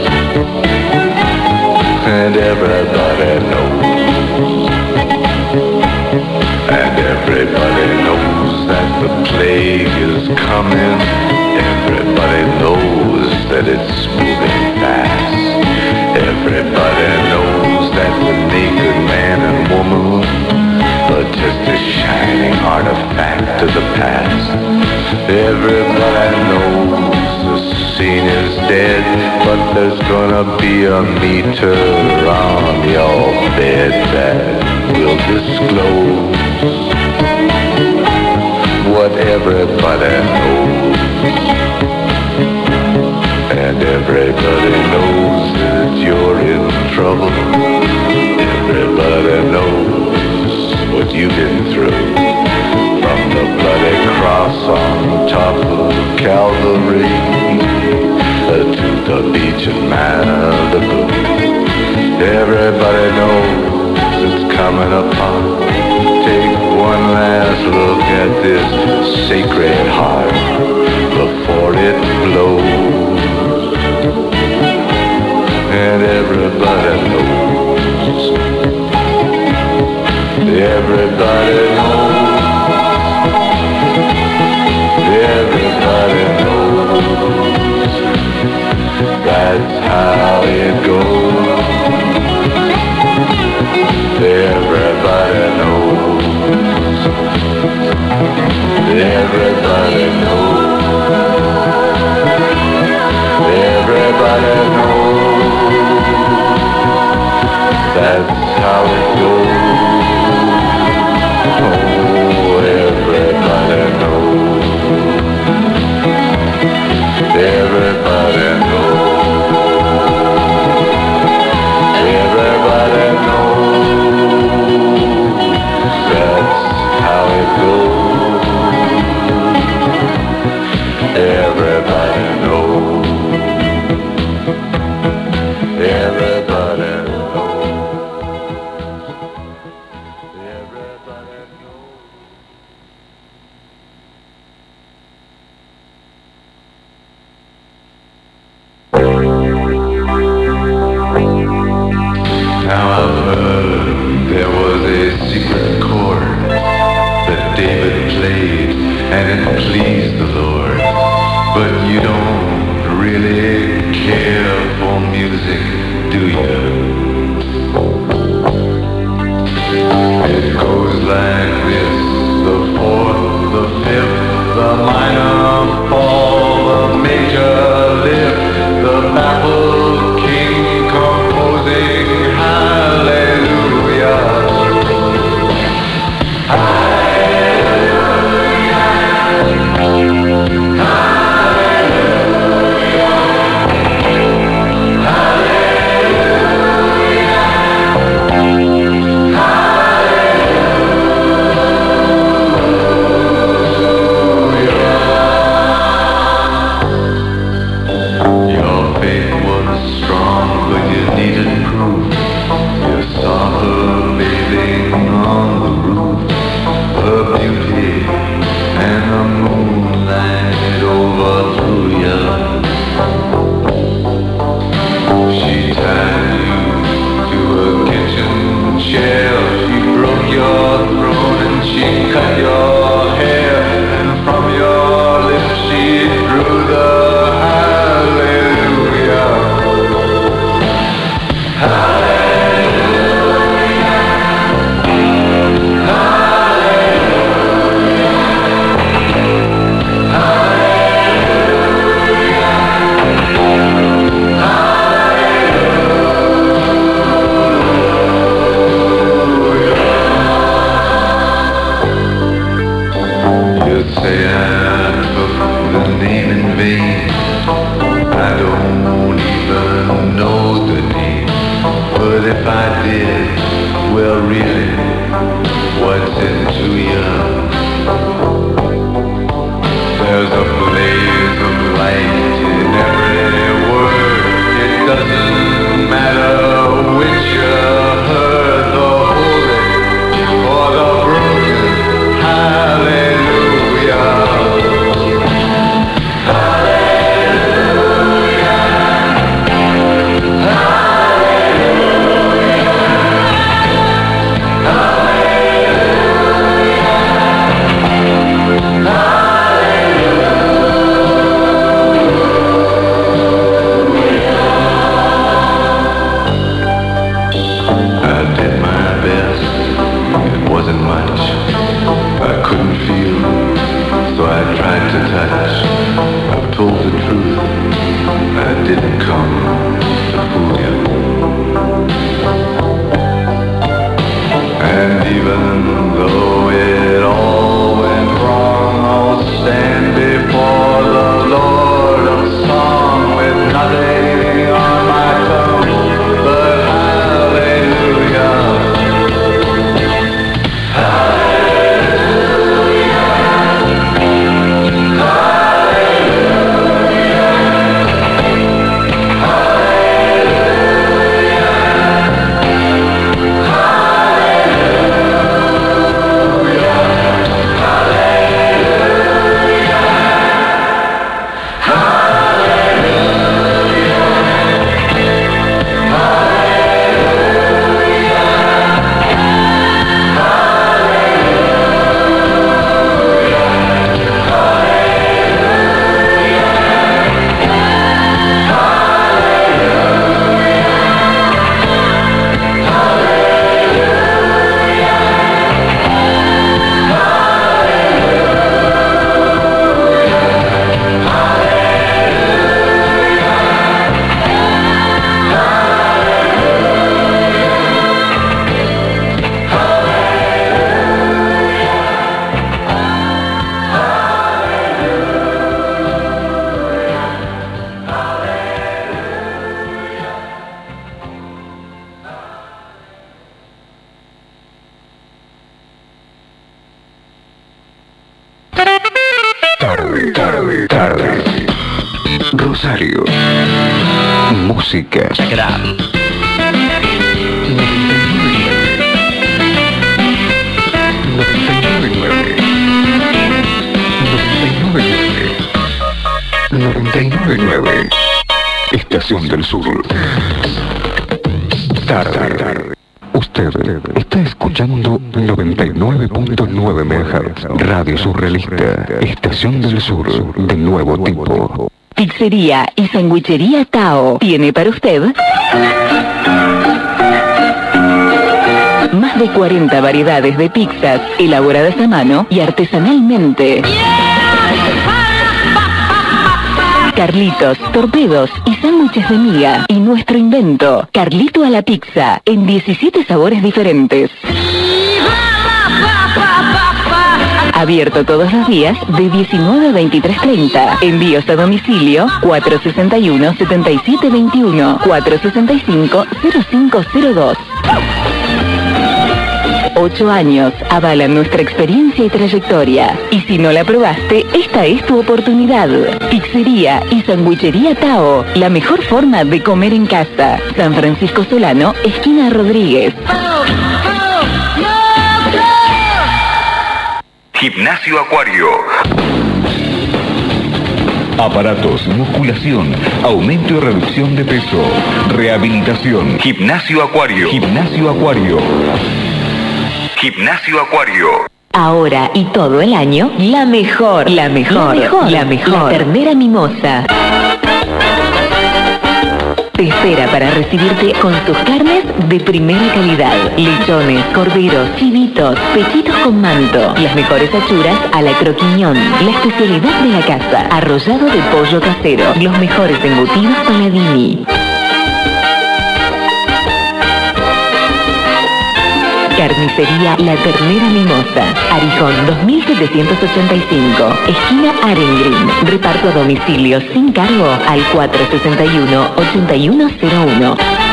And everybody knows. And everybody knows that the plague is coming. Everybody knows that it's moving fast. Everybody knows that the naked man and woman are just a shining artifact of the past. Everybody knows the scene is dead, but there's gonna be a meter on your bed that will disclose what everybody knows. And everybody knows that you're in trouble. Everybody knows what you've been through. From the bloody cross on top of Calvary beach in Malibu. Everybody knows it's coming apart. Take one last look at this sacred heart before it blows. And everybody knows. Everybody knows. Everybody knows. That's how it goes. Everybody knows. Everybody knows. Everybody knows. That's how it goes. Oh, everybody knows. Everybody knows. Everybody knows. That's how it goes. Everybody knows. Everybody knows. Everybody knows. Now I've heard there was a secret chord that David played and it pleased the Lord. But you don't really care for music, do you? It goes like this: the fourth, the fifth, the minor fall, the major lift, the baffled king composing hallelujah. Your faith was strong, but you needed proof. You saw her bathing on the roof, her beauty and the moonlight overthrew you. She tied you to a kitchen chair, she broke your throat and she cut your hair, and from your lips she drew the hallelujah. You say I took the name in vain. I don't even know the name. But if I did, well really, what's it to you? There's a blaze of light in every word. It doesn't matter which you heard, the holy or the broken. Hallelujah. Rosario. Música. Check it out. Estación del Sur. Tarde. Usted está escuchando 99.9 MHz. Radio Surrealista. Estación del Sur. De nuevo tipo. Pizzería y sandwichería Tao tiene para usted más de 40 variedades de pizzas elaboradas a mano y artesanalmente. Carlitos, torpedos y sándwiches de miga. Y nuestro invento, Carlito a la pizza, en 17 sabores diferentes. Abierto todos los días de 19 a 23:30. Envíos a domicilio 461-7721, 465-0502. 8 años avalan nuestra experiencia y trayectoria. Y si no la probaste, esta es tu oportunidad. Pizzería y sandwichería Tao, la mejor forma de comer en casa. San Francisco Solano, esquina Rodríguez. Gimnasio Acuario. Aparatos, musculación, aumento y reducción de peso, rehabilitación. Gimnasio Acuario. Gimnasio Acuario. Gimnasio Acuario. Ahora y todo el año, la mejor. La ternera mimosa. Te espera para recibirte con sus carnes de primera calidad. Lechones, corderos, chivitos, pechitos con manto. Las mejores achuras a la croquiñón. La especialidad de la casa. Arrollado de pollo casero. Los mejores embutidos Paladini. Carnicería La Ternera Mimosa. Arijón 2785. Esquina Arengrin. Reparto a domicilio sin cargo al 461-8101.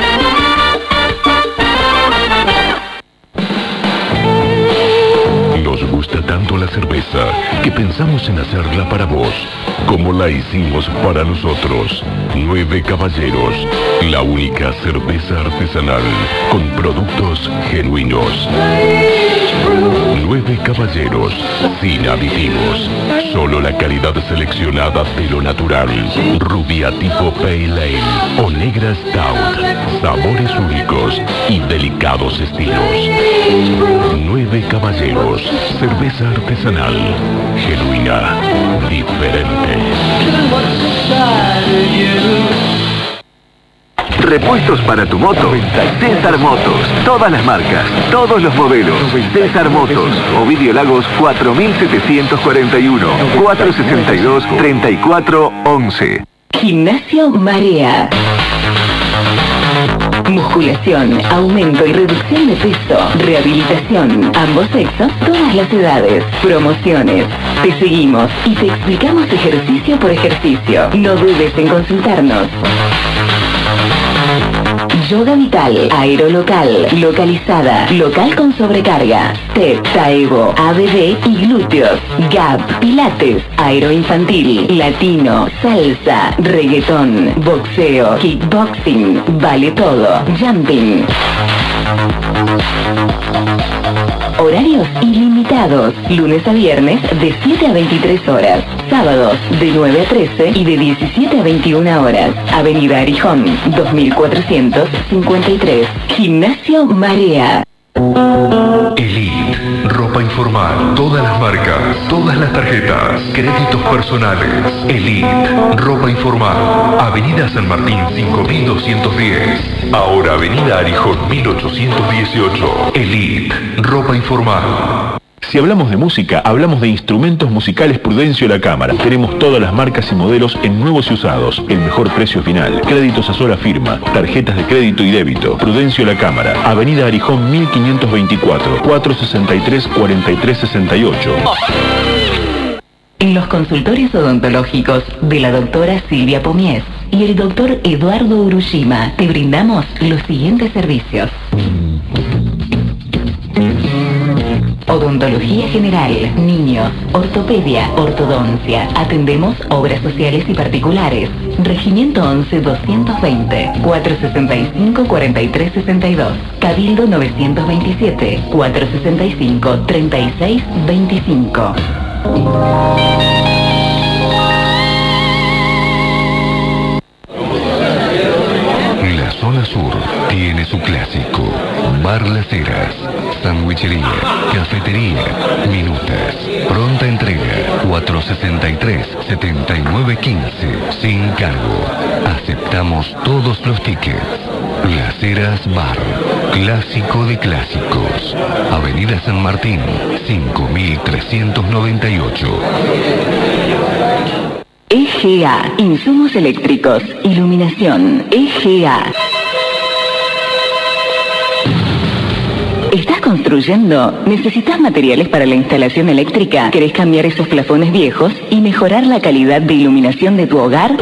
Nos gusta tanto la cerveza que pensamos en hacerla para vos, como la hicimos para nosotros. 9 Caballeros, la única cerveza artesanal con productos genuinos. 9 Caballeros, sin aditivos, solo la calidad seleccionada de lo natural. Rubia tipo Pale Ale o negra Stout, sabores únicos y delicados estilos. 9 Caballeros, cerveza artesanal, genuina, diferente. Repuestos para tu moto, César Motos, todas las marcas, todos los modelos, César Motos, Ovidio Lagos 4741, 462-3411. Gimnasio Marea. Musculación, aumento y reducción de peso, rehabilitación, ambos sexos, todas las edades, promociones. Te seguimos y te explicamos ejercicio por ejercicio. No dudes en consultarnos. Yoga Vital, Aerolocal, Localizada, Local con sobrecarga, Step, Taevo, ABD y glúteos, Gap, Pilates, Aeroinfantil, Latino, Salsa, Reggaetón, Boxeo, Kickboxing, Vale Todo, Jumping. Horarios ilimitados, lunes a viernes de 7 a 23 horas, sábados de 9 a 13 y de 17 a 21 horas. Avenida Arijón, 2453, Gimnasio Marea. Elite, ropa informal, todas las marcas, todas las tarjetas, créditos personales. Elite, ropa informal, Avenida San Martín 5210, ahora Avenida Arijón 1818. Elite, ropa informal. Si hablamos de música, hablamos de instrumentos musicales Prudencio La Cámara. Tenemos todas las marcas y modelos en nuevos y usados. El mejor precio final. Créditos a sola firma. Tarjetas de crédito y débito. Prudencio La Cámara. Avenida Arijón 1524. 463-4368. En los consultorios odontológicos de la doctora Silvia Pomies y el doctor Eduardo Urushima te brindamos los siguientes servicios. Odontología general, niños, ortopedia, ortodoncia. Atendemos obras sociales y particulares. Regimiento 11-220, 465-4362. Cabildo 927, 465-3625. La zona sur tiene su clásico. Bar Las Heras, sandwichería, cafetería, minutas, pronta entrega, 463-7915, sin cargo. Aceptamos todos los tickets. Las Heras Bar, clásico de clásicos. Avenida San Martín, 5398. EGA, insumos eléctricos, iluminación. EGA. ¿Estás construyendo? ¿Necesitas materiales para la instalación eléctrica? ¿Querés cambiar esos plafones viejos y mejorar la calidad de iluminación de tu hogar?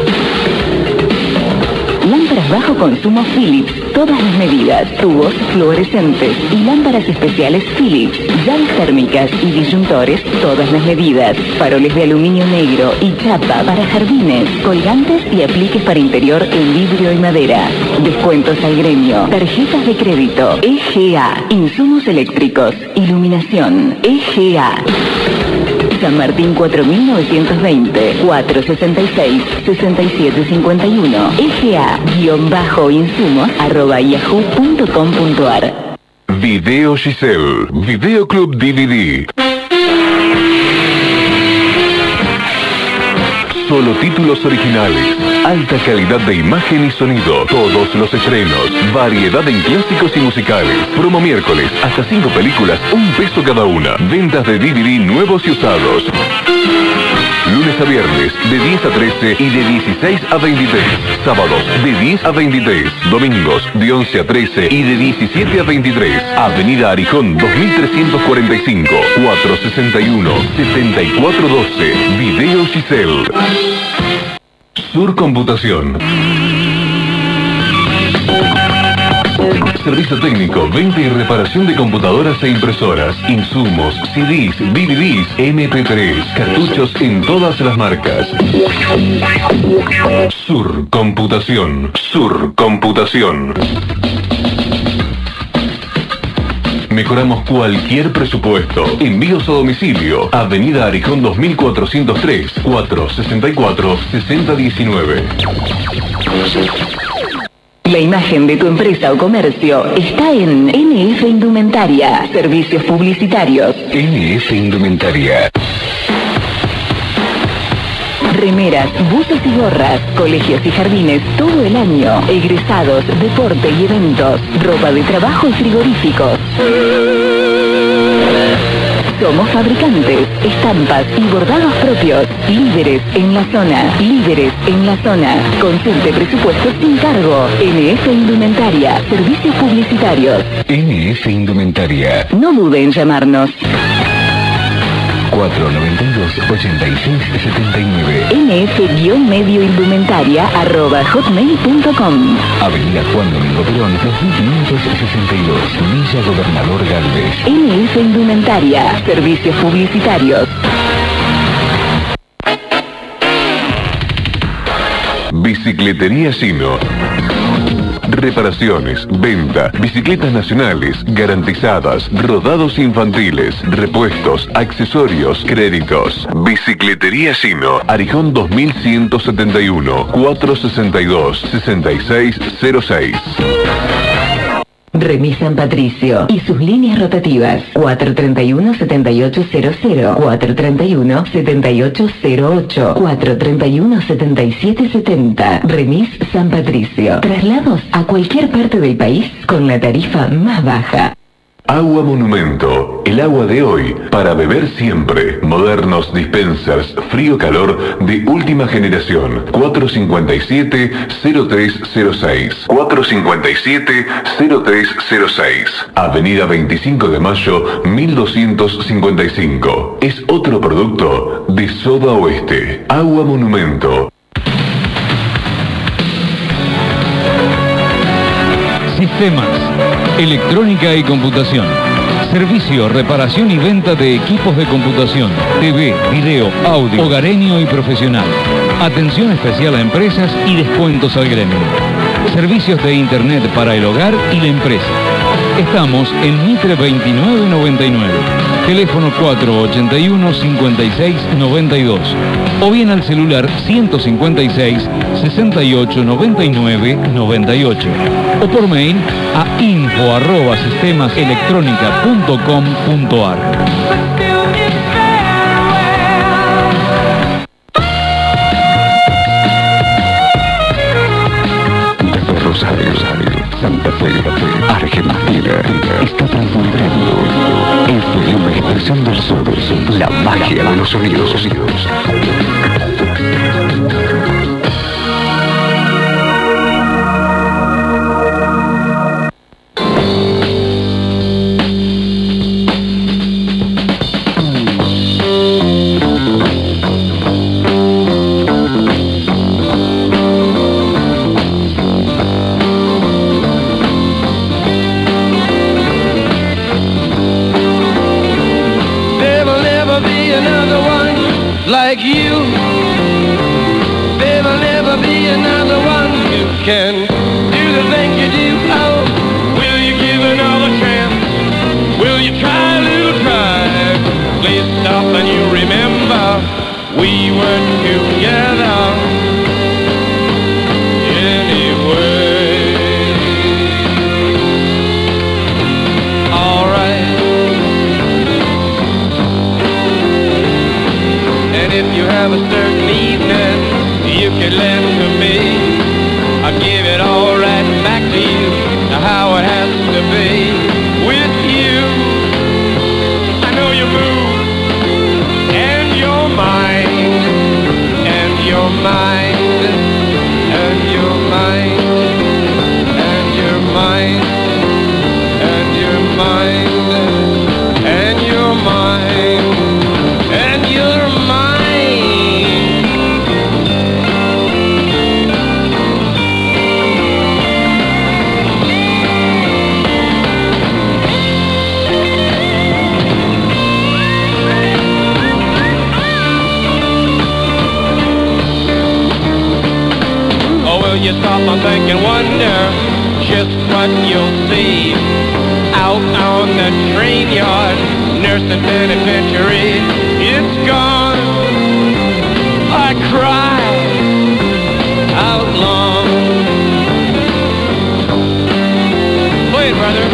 Lámparas bajo consumo Philips, todas las medidas, tubos fluorescentes y lámparas especiales Philips, llaves térmicas y disyuntores, todas las medidas, faroles de aluminio negro y chapa para jardines, colgantes y apliques para interior en vidrio y madera, descuentos al gremio, tarjetas de crédito, EGA, insumos eléctricos, iluminación, EGA. San Martín 4920, 466-6751, EGA-insumos@yahoo.com.ar. Video Giselle, Videoclub DVD. Solo títulos originales, alta calidad de imagen y sonido, todos los estrenos, variedad en clásicos y musicales. Promo miércoles, hasta 5 películas, $1 cada una. Ventas de DVD nuevos y usados. Lunes a viernes, de 10 a 13 y de 16 a 23. Sábados, de 10 a 23. Domingos, de 11 a 13 y de 17 a 23. Avenida Arijón 2345, 461-7412. Video Giselle. Sur Computación. Servicio técnico, venta y reparación de computadoras e impresoras, insumos, CDs, DVDs, MP3, cartuchos en todas las marcas. Sur Computación. Sur Computación. Mejoramos cualquier presupuesto. Envíos a domicilio. Avenida Arijón 2403, 464-6019. La imagen de tu empresa o comercio está en NF Indumentaria. Servicios publicitarios. NF Indumentaria. Remeras, buzos y gorras, colegios y jardines todo el año, egresados, deporte y eventos, ropa de trabajo y frigoríficos. Somos fabricantes, estampas y bordados propios, líderes en la zona, líderes en la zona. Consulte presupuestos sin cargo. NF Indumentaria, servicios publicitarios. NF Indumentaria. No dude en llamarnos. 492-8679. nf-medioindumentaria@hotmail.com. Avenida Juan Domingo Perón, 2562, Villa Gobernador Galvez. NF Indumentaria, servicios publicitarios. Bicicletería Sino. Reparaciones, venta, bicicletas nacionales, garantizadas, rodados infantiles, repuestos, accesorios, créditos. Bicicletería Sino, Arijón 2171, 462-6606. Remis San Patricio y sus líneas rotativas 431-7800, 431-7808, 431-7770. Remis San Patricio. Traslados a cualquier parte del país con la tarifa más baja. Agua Monumento, el agua de hoy, para beber siempre. Modernos dispensers, frío-calor de última generación. 457-0306. 457-0306. Avenida 25 de Mayo, 1255. Es otro producto de Soda Oeste. Agua Monumento. Sistemas. Electrónica y computación. Servicio, reparación y venta de equipos de computación, TV, video, audio, hogareño y profesional. Atención especial a empresas y descuentos al gremio. Servicios de internet para el hogar y la empresa. Estamos en Mitre 2999. Teléfono 481-5692. O bien al celular 156-6899-98. O por mail a info@sistemaselectronica.com.ar. Rosario, Santa Fe, Argentina, está transmitiendo FM Estación del Sur, la magia de los sonidos. Like you, there will never be another one who can do the things you do. Oh, will you give another chance? Will you try a little try? Please stop and you remember we were together anyway. All right. If you have a certain evening you can lend to me, I'll give it all right back to you, how it has to be with you. I know your mood and your mind and your mind and your mind and your mind and your mind and your mind and your mind. You stop and think and wonder just what you'll see out on the train yard, nursing penitentiary. It's gone. I cry out long. Play it, brother.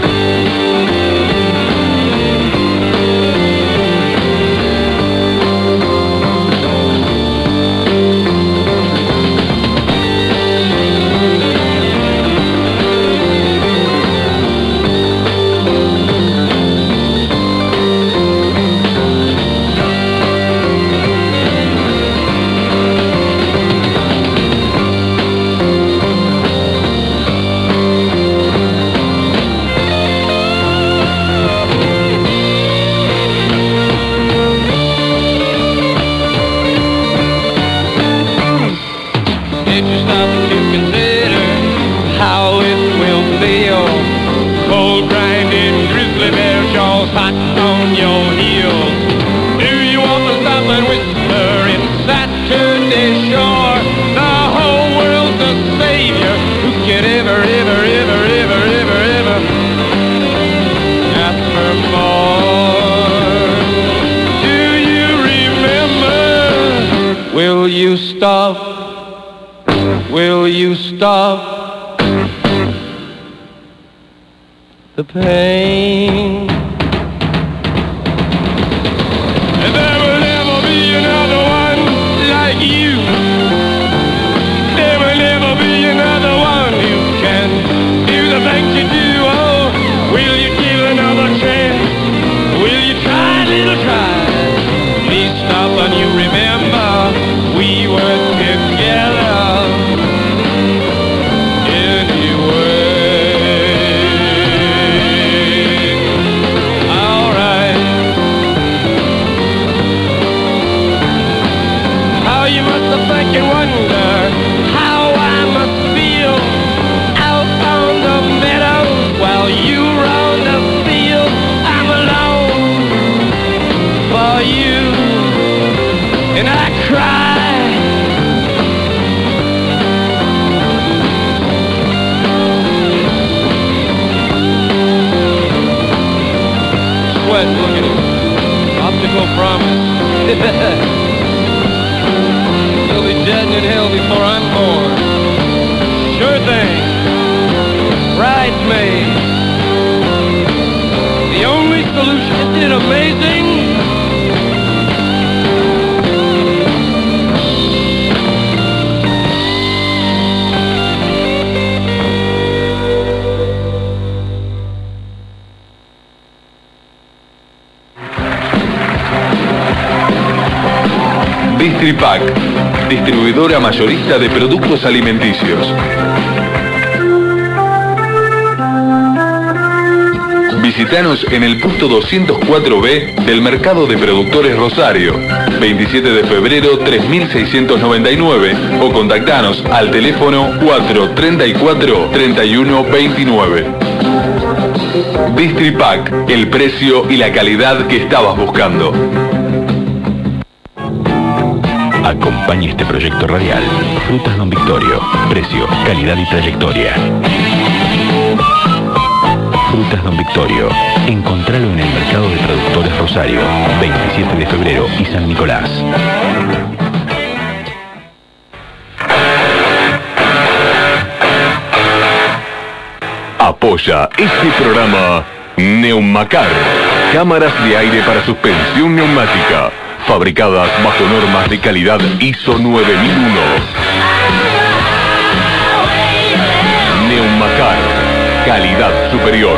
Hot on your heels. Do you want to stop and whisper in Saturday Shore? The whole world's a savior who can ever ask for more. Do you remember? Will you stop? Will you stop the pain? You. There will never be another one who can do the things you do. Oh, will you give another chance? Will you try a little try? Please stop and you remember we were together anyway. promise. You'll be dead and in hell before I'm born. Sure thing. Bridesmaid. The only solution. Isn't it amazing? Distripac, distribuidora mayorista de productos alimenticios. Visítanos en el punto 204B del Mercado de Productores Rosario, 27 de febrero 3699, o contactanos al teléfono 434-3129. Distripac, el precio y la calidad que estabas buscando. Acompañe este proyecto radial. Frutas Don Victorio. Precio, calidad y trayectoria. Frutas Don Victorio. Encontralo en el Mercado de Productores Rosario, 27 de febrero y San Nicolás. Apoya este programa Neumacar. Cámaras de aire para suspensión neumática. Fabricadas bajo normas de calidad ISO 9001. Neumacar, calidad superior.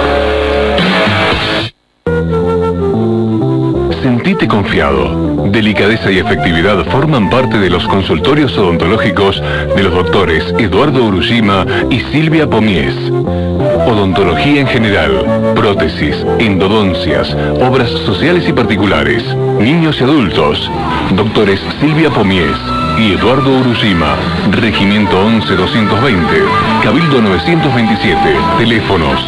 Sentite confiado. Delicadeza y efectividad forman parte de los consultorios odontológicos de los doctores Eduardo Urushima y Silvia Pomies. Odontología en general, prótesis, endodoncias, obras sociales y particulares, niños y adultos. Doctores Silvia Pomies y Eduardo Urushima. Regimiento 11220, Cabildo 927. Teléfonos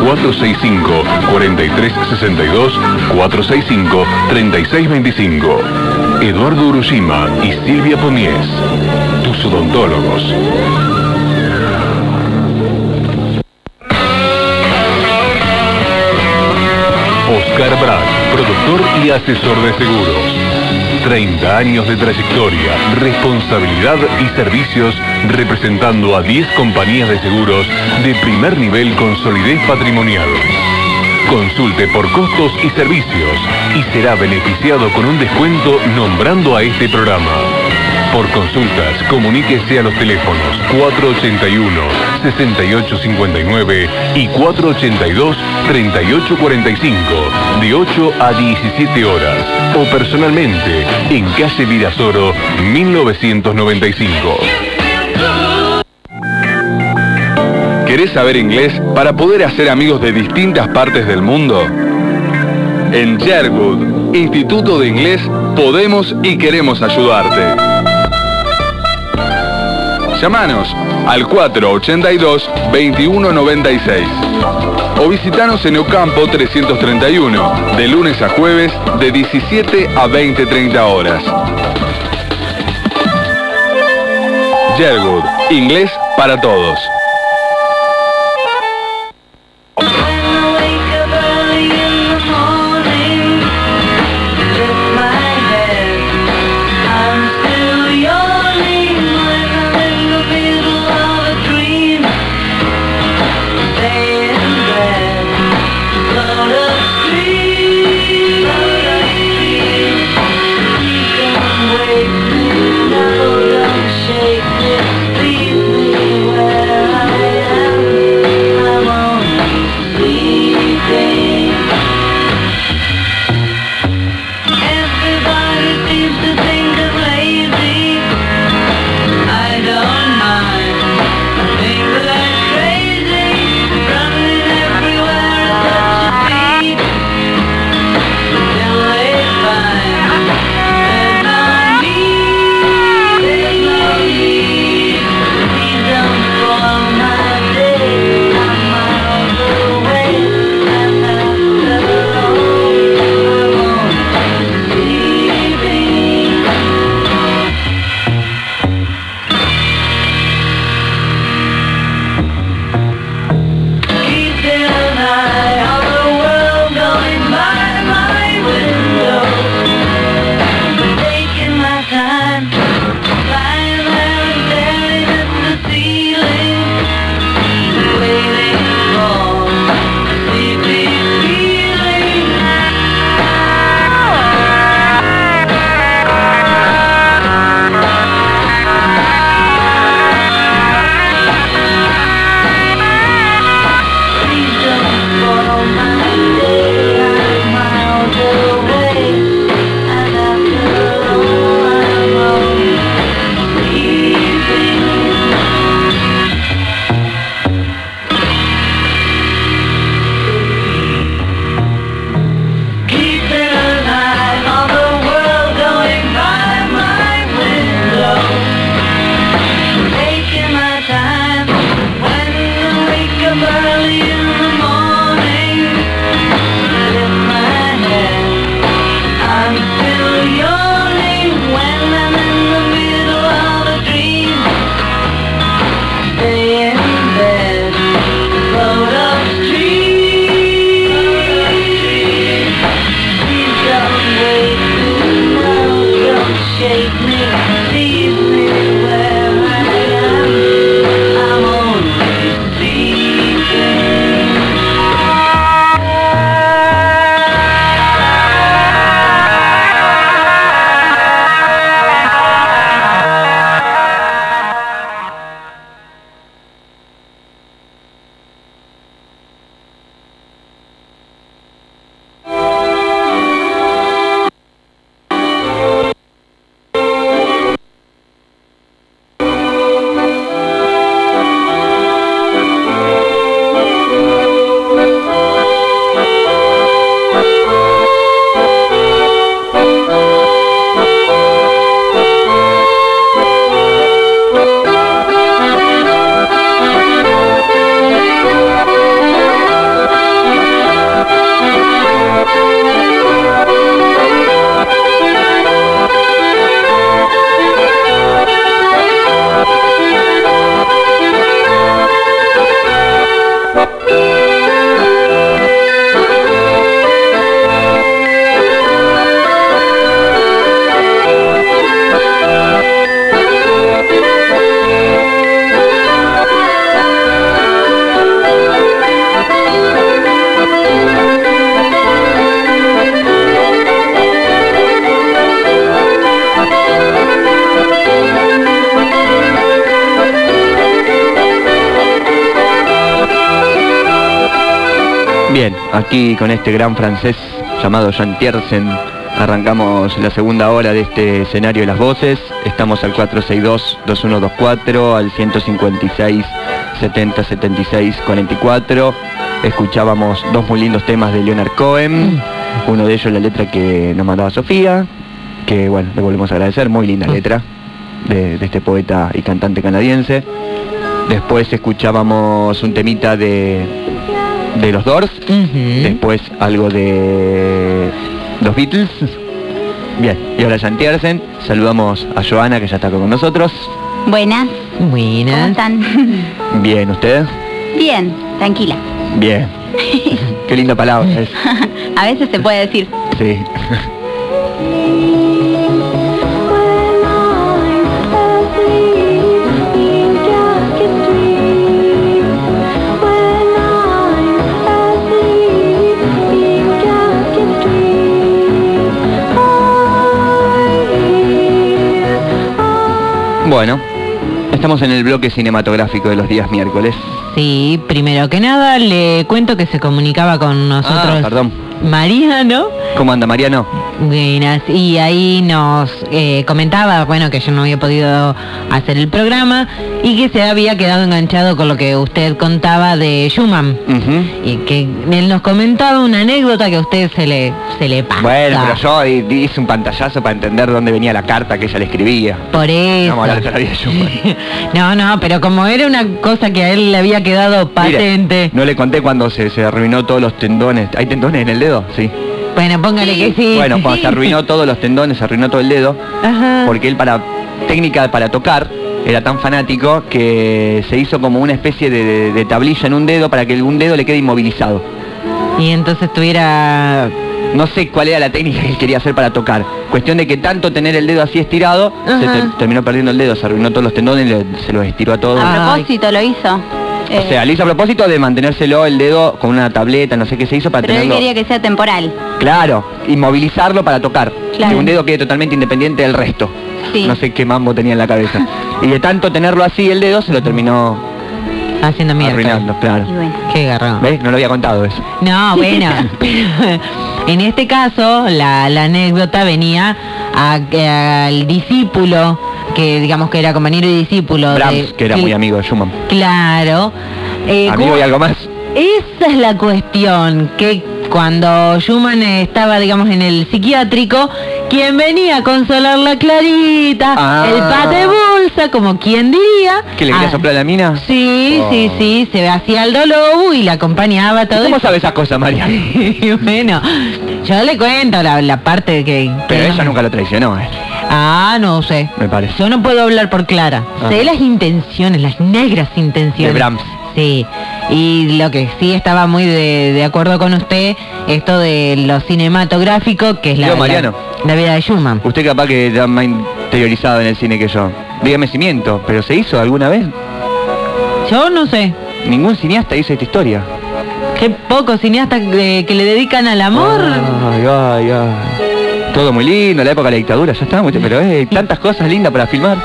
465-4362, 465-3625. Eduardo Urushima y Silvia Pomies, tus odontólogos. Oscar Brad, productor y asesor de seguros. 30 años de trayectoria, responsabilidad y servicios representando a 10 compañías de seguros de primer nivel con solidez patrimonial. Consulte por costos y servicios y será beneficiado con un descuento nombrando a este programa. Por consultas, comuníquese a los teléfonos 481-6859 y 482-3845, de 8 a 17 horas, o personalmente en calle Virasoro, 1995. ¿Querés saber inglés para poder hacer amigos de distintas partes del mundo? En Sherwood, Instituto de Inglés, podemos y queremos ayudarte. Llámanos al 482-2196 o visitanos en Ocampo 331, de lunes a jueves de 17 a 20:30 horas. Sherwood, inglés para todos. Shake this, leave me where I Bien, aquí con este gran francés llamado Jean Tiersen arrancamos la segunda hora de este escenario de las voces. Estamos al 462-2124, al 156-70-76-44. Escuchábamos dos muy lindos temas de Leonard Cohen, uno de ellos la letra que nos mandaba Sofía, que bueno, le volvemos a agradecer, muy linda letra de este poeta y cantante canadiense. Después escuchábamos un temita de los Doors, después algo de los Beatles. Bien, y ahora Jean Tiersen. Saludamos a Joana, que ya está con nosotros. Buenas. Buenas. ¿Cómo están? Bien, ¿usted? Bien, tranquila. Bien. Qué linda palabra es. A veces se puede decir. Sí. Bueno, estamos en el bloque cinematográfico de los días miércoles. Sí, primero que nada le cuento que se comunicaba con nosotros Mariano. ¿Cómo anda, Mariano? Buenas, y ahí nos comentaba, bueno, que yo no había podido hacer el programa y que se había quedado enganchado con lo que usted contaba de Schumann. Y que él nos comentaba una anécdota que a usted se le pasa. Bueno, pero yo hice un pantallazo para entender dónde venía la carta que ella le escribía. Por eso. Vamos a hablar de la vida de Schumann. No, pero como era una cosa que a él le había quedado patente. Mire, no le conté cuando se arruinó todos los tendones. ¿Hay tendones en el dedo? Sí. Bueno, póngale que sí. Bueno, cuando se arruinó todos los tendones, se arruinó todo el dedo. Ajá. Porque él técnica para tocar era tan fanático que se hizo como una especie de tablilla en un dedo para que un dedo le quede inmovilizado. Y entonces tuviera... No sé cuál era la técnica que él quería hacer para tocar. Cuestión de que tanto tener el dedo así estirado, se terminó perdiendo el dedo, se arruinó todos los tendones y se los estiró a todos. A propósito lo hizo. O sea, lo hizo a propósito de mantenérselo el dedo con una tableta, no sé qué se hizo para pero tenerlo... Pero él quería que sea temporal. Claro, inmovilizarlo para tocar. Claro. Que un dedo quede totalmente independiente del resto. Sí. No sé qué mambo tenía en la cabeza. Y de tanto tenerlo así el dedo, se lo terminó... haciendo mierda. Arruinando, claro. Bueno. Qué garrón. ¿Ves? No lo había contado eso. No, bueno. En este caso, la anécdota venía al discípulo, que digamos que era compañero y discípulo Brahms, que era muy amigo de Schumann. Claro. Amigo y algo más. Esa es la cuestión, que cuando Schumann estaba, digamos, en el psiquiátrico, quien venía a consolar la Clarita, el pate bolsa, como quien diría. ¿Que le quería soplar la mina? Sí, sí, se hacía el dolor y le acompañaba todo. ¿Cómo sabe esas cosas, María? Bueno, yo le cuento la parte que... Pero ella nunca lo traicionó, no sé. Me parece. Yo no puedo hablar por Clara. Sé las intenciones, las negras intenciones. De Brahms. Sí, y lo que sí estaba muy de acuerdo con usted, esto de lo cinematográfico, que es la vida de Schumann. Usted capaz que está más interiorizado en el cine que yo. Dígame si miento, ¿pero se hizo alguna vez? Yo no sé. Ningún cineasta hizo esta historia. Qué pocos cineastas que le dedican al amor. Ay. Todo muy lindo, la época de la dictadura, ya está, pero hay tantas cosas lindas para filmar.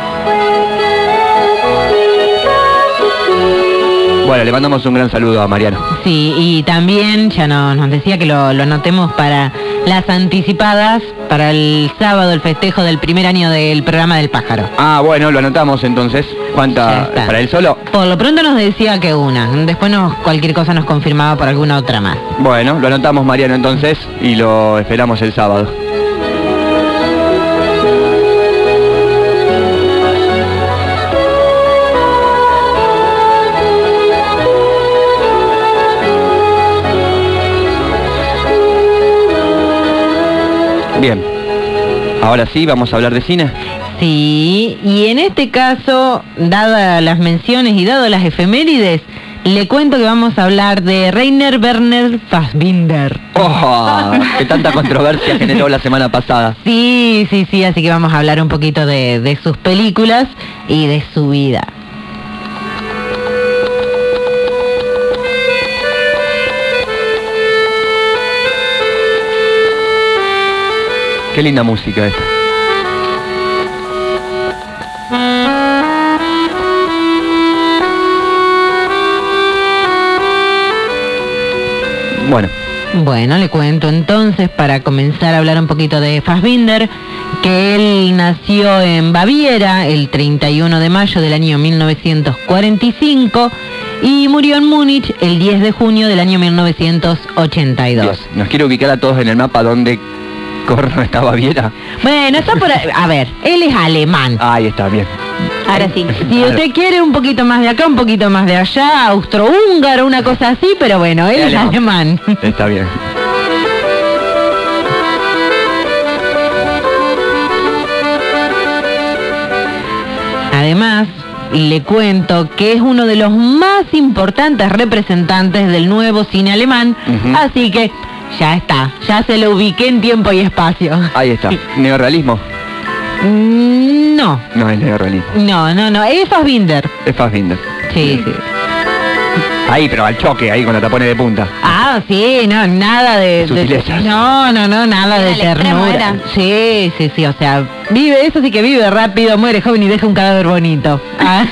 Bueno, le mandamos un gran saludo a Mariano. Sí, y también ya nos decía que lo anotemos para las anticipadas, para el sábado, el festejo del primer año del programa del pájaro. Bueno, lo anotamos entonces. ¿Cuánta? ¿Para él solo? Por lo pronto nos decía que una, después cualquier cosa nos confirmaba por alguna otra más. Bueno, lo anotamos, Mariano, entonces, y lo esperamos el sábado. Bien, ahora sí, vamos a hablar de cine. Sí, y en este caso, dadas las menciones y dado las efemérides, le cuento que vamos a hablar de Rainer Werner Fassbinder. Que tanta controversia generó la semana pasada. Sí, así que vamos a hablar un poquito de sus películas y de su vida. Qué linda música esta. Bueno, le cuento entonces, para comenzar a hablar un poquito de Fassbinder, que él nació en Baviera el 31 de mayo del año 1945 y murió en Múnich el 10 de junio del año 1982. Dios, nos quiere ubicar a todos en el mapa donde corno está Baviera. Bueno, está por a ver, él es alemán. Ahí está, bien. Ahora sí. Si usted quiere un poquito más de acá, un poquito más de allá, austrohúngaro, una cosa así, pero bueno, él es alemán. Está bien. Además, le cuento que es uno de los más importantes representantes del nuevo cine alemán, así que ya está, ya se lo ubiqué en tiempo y espacio. Ahí está. ¿Neorrealismo? No. No es neorrealismo. No, es Fassbinder. Es Fassbinder. Sí. Ahí, pero al choque, ahí con la tapones de punta. Ah, sí, no, nada de... No, nada de ternura. Sí, o sea, vive, eso sí que vive rápido, muere joven y deja un cadáver bonito.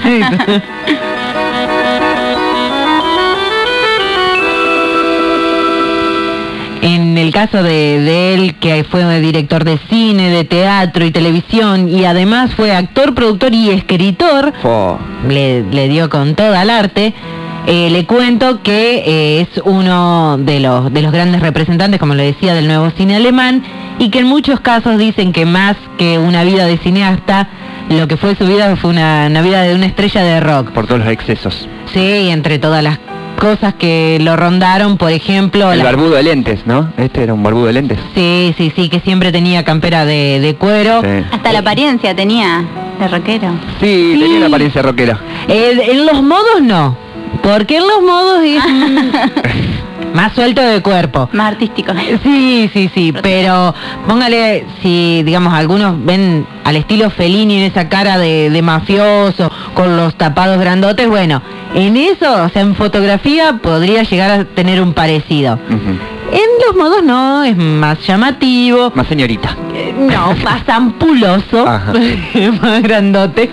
En el caso de él, que fue director de cine, de teatro y televisión, y además fue actor, productor y escritor, le dio con toda el arte. Le cuento que es uno de los grandes representantes, como le decía, del nuevo cine alemán, y que en muchos casos dicen que más que una vida de cineasta, lo que fue su vida fue una vida de una estrella de rock. Por todos los excesos. Sí, entre todas las cosas que lo rondaron, por ejemplo... El barbudo de lentes, ¿no? Este era un barbudo de lentes. Sí, que siempre tenía campera de cuero. Sí. Hasta la apariencia tenía de rockero. Sí, tenía una apariencia rockera. En los modos no, porque en los modos es más suelto de cuerpo. Más artístico. Sí, pero póngale, si digamos algunos ven al estilo Fellini en esa cara de mafioso, con los tapados grandotes, bueno, en eso, o sea, en fotografía podría llegar a tener un parecido. En los modos no, es más llamativo. Más señorita. No, más ampuloso. Más grandote.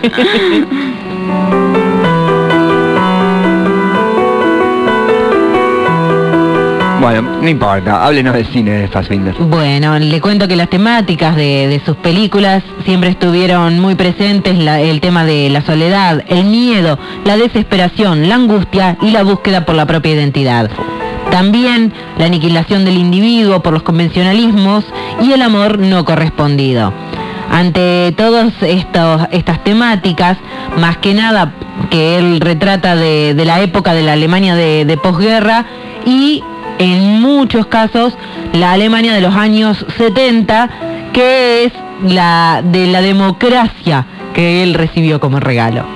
Bueno, no importa, háblenos del cine de Fassbinder. Bueno, le cuento que las temáticas de sus películas siempre estuvieron muy presentes, el tema de la soledad, el miedo, la desesperación, la angustia y la búsqueda por la propia identidad. También la aniquilación del individuo por los convencionalismos y el amor no correspondido. Ante todas estas temáticas, más que nada que él retrata de la época de la Alemania de posguerra y en muchos casos la Alemania de los años 70, que es la de la democracia que él recibió como regalo.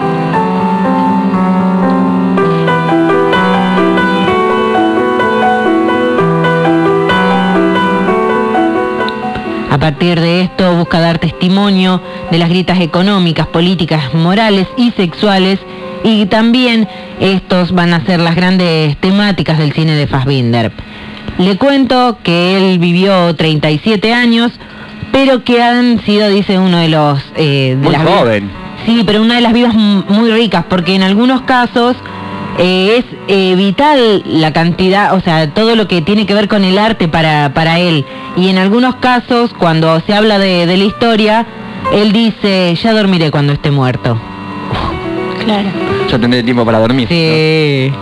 A partir de esto busca dar testimonio de las grietas económicas, políticas, morales y sexuales, y también estos van a ser las grandes temáticas del cine de Fassbinder. Le cuento que él vivió 37 años, pero que han sido, dice, uno de los... muy joven. Sí, pero una de las vidas muy ricas, porque en algunos casos es vital la cantidad, o sea, todo lo que tiene que ver con el arte para él. Y en algunos casos, cuando se habla de la historia, él dice, ya dormiré cuando esté muerto. Claro. Ya tendré tiempo para dormir. Sí.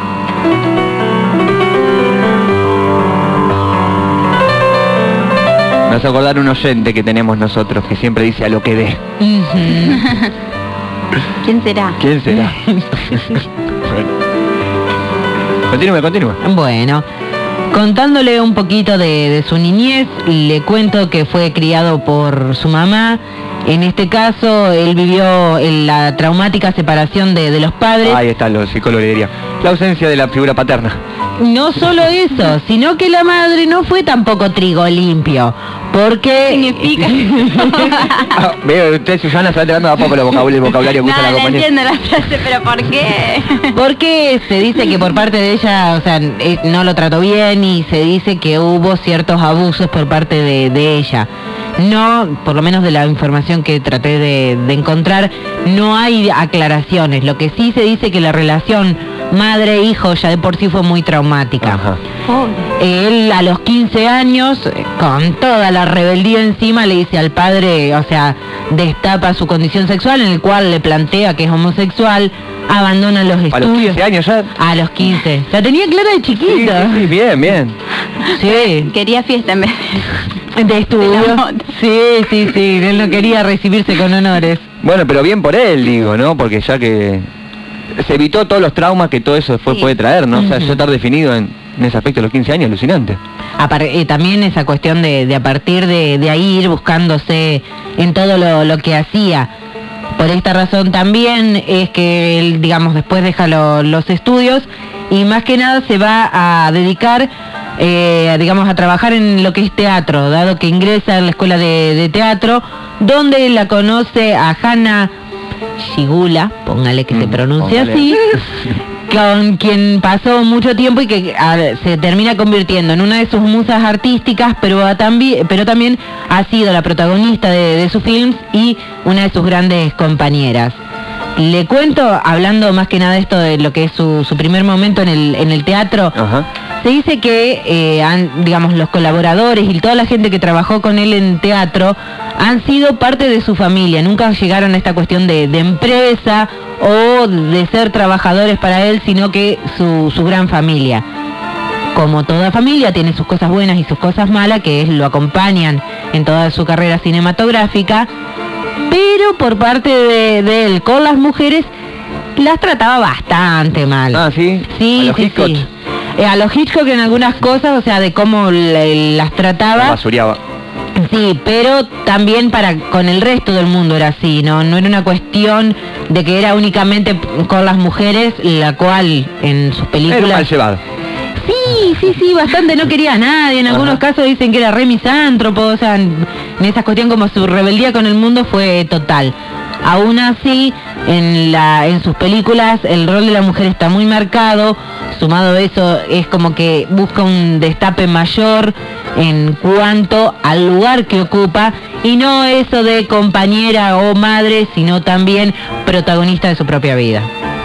Me hace acordar un oyente que tenemos nosotros, que siempre dice a lo que dé. ¿Quién será? ¿Quién será? Continúe. Bueno, contándole un poquito de su niñez, le cuento que fue criado por su mamá. En este caso, él vivió la traumática separación de los padres. Ahí está, los psicólogos le dirían. La ausencia de la figura paterna. No solo eso, sino que la madre no fue tampoco trigo limpio, porque... Significa... Veo, usted, Susana, se va enterando de a poco el vocabulario que usa la compañera. No entiendo la frase, pero ¿por qué? Porque se dice que por parte de ella, o sea, no lo trató bien, y se dice que hubo ciertos abusos por parte de ella. No, por lo menos de la información que traté de encontrar, no hay aclaraciones. Lo que sí se dice que la relación madre e hijo ya de por sí fue muy traumática. Él a los 15 años, con toda la rebeldía encima, le dice al padre, o sea, destapa su condición sexual, en el cual le plantea que es homosexual, abandona los estudios. ¿A los 15 años ya? A los 15. La tenía clara de chiquita. Sí, bien, bien. Sí. Quería fiesta en vez de estudios. Sí. Él no quería recibirse con honores. Bueno, pero bien por él, digo, ¿no? Porque ya que se evitó todos los traumas que todo eso después puede traer, ¿no? O sea, ya estar definido en ese aspecto de los 15 años, alucinante. También esa cuestión de a partir de ahí ir buscándose en todo lo que hacía. Por esta razón también es que él, digamos, después deja los estudios y más que nada se va a dedicar, digamos, a trabajar en lo que es teatro, dado que ingresa a la escuela de teatro, donde la conoce a Hanna Shigula, póngale que se pronuncia así, con quien pasó mucho tiempo y que se termina convirtiendo en una de sus musas artísticas, pero también ha sido la protagonista de sus films y una de sus grandes compañeras. Le cuento, hablando más que nada de esto de lo que es su primer momento en el teatro. Se dice que digamos, los colaboradores y toda la gente que trabajó con él en teatro han sido parte de su familia, nunca llegaron a esta cuestión de empresa o de ser trabajadores para él, sino que su gran familia. Como toda familia tiene sus cosas buenas y sus cosas malas, que lo acompañan en toda su carrera cinematográfica, pero por parte de él con las mujeres las trataba bastante mal. Ah, ¿sí? Sí, a los Hitchcock. Sí. A los Hitchcock en algunas cosas, o sea, de cómo las trataba. La basureaba. Sí, pero también con el resto del mundo era así, no era una cuestión de que era únicamente con las mujeres, la cual en sus películas... Era mal llevado. Sí, bastante, no quería a nadie, en algunos casos dicen que era re misántropo, o sea, en esa cuestión como su rebeldía con el mundo fue total. Aún así, en sus películas el rol de la mujer está muy marcado, sumado a eso es como que busca un destape mayor en cuanto al lugar que ocupa, y no eso de compañera o madre, sino también protagonista de su propia vida.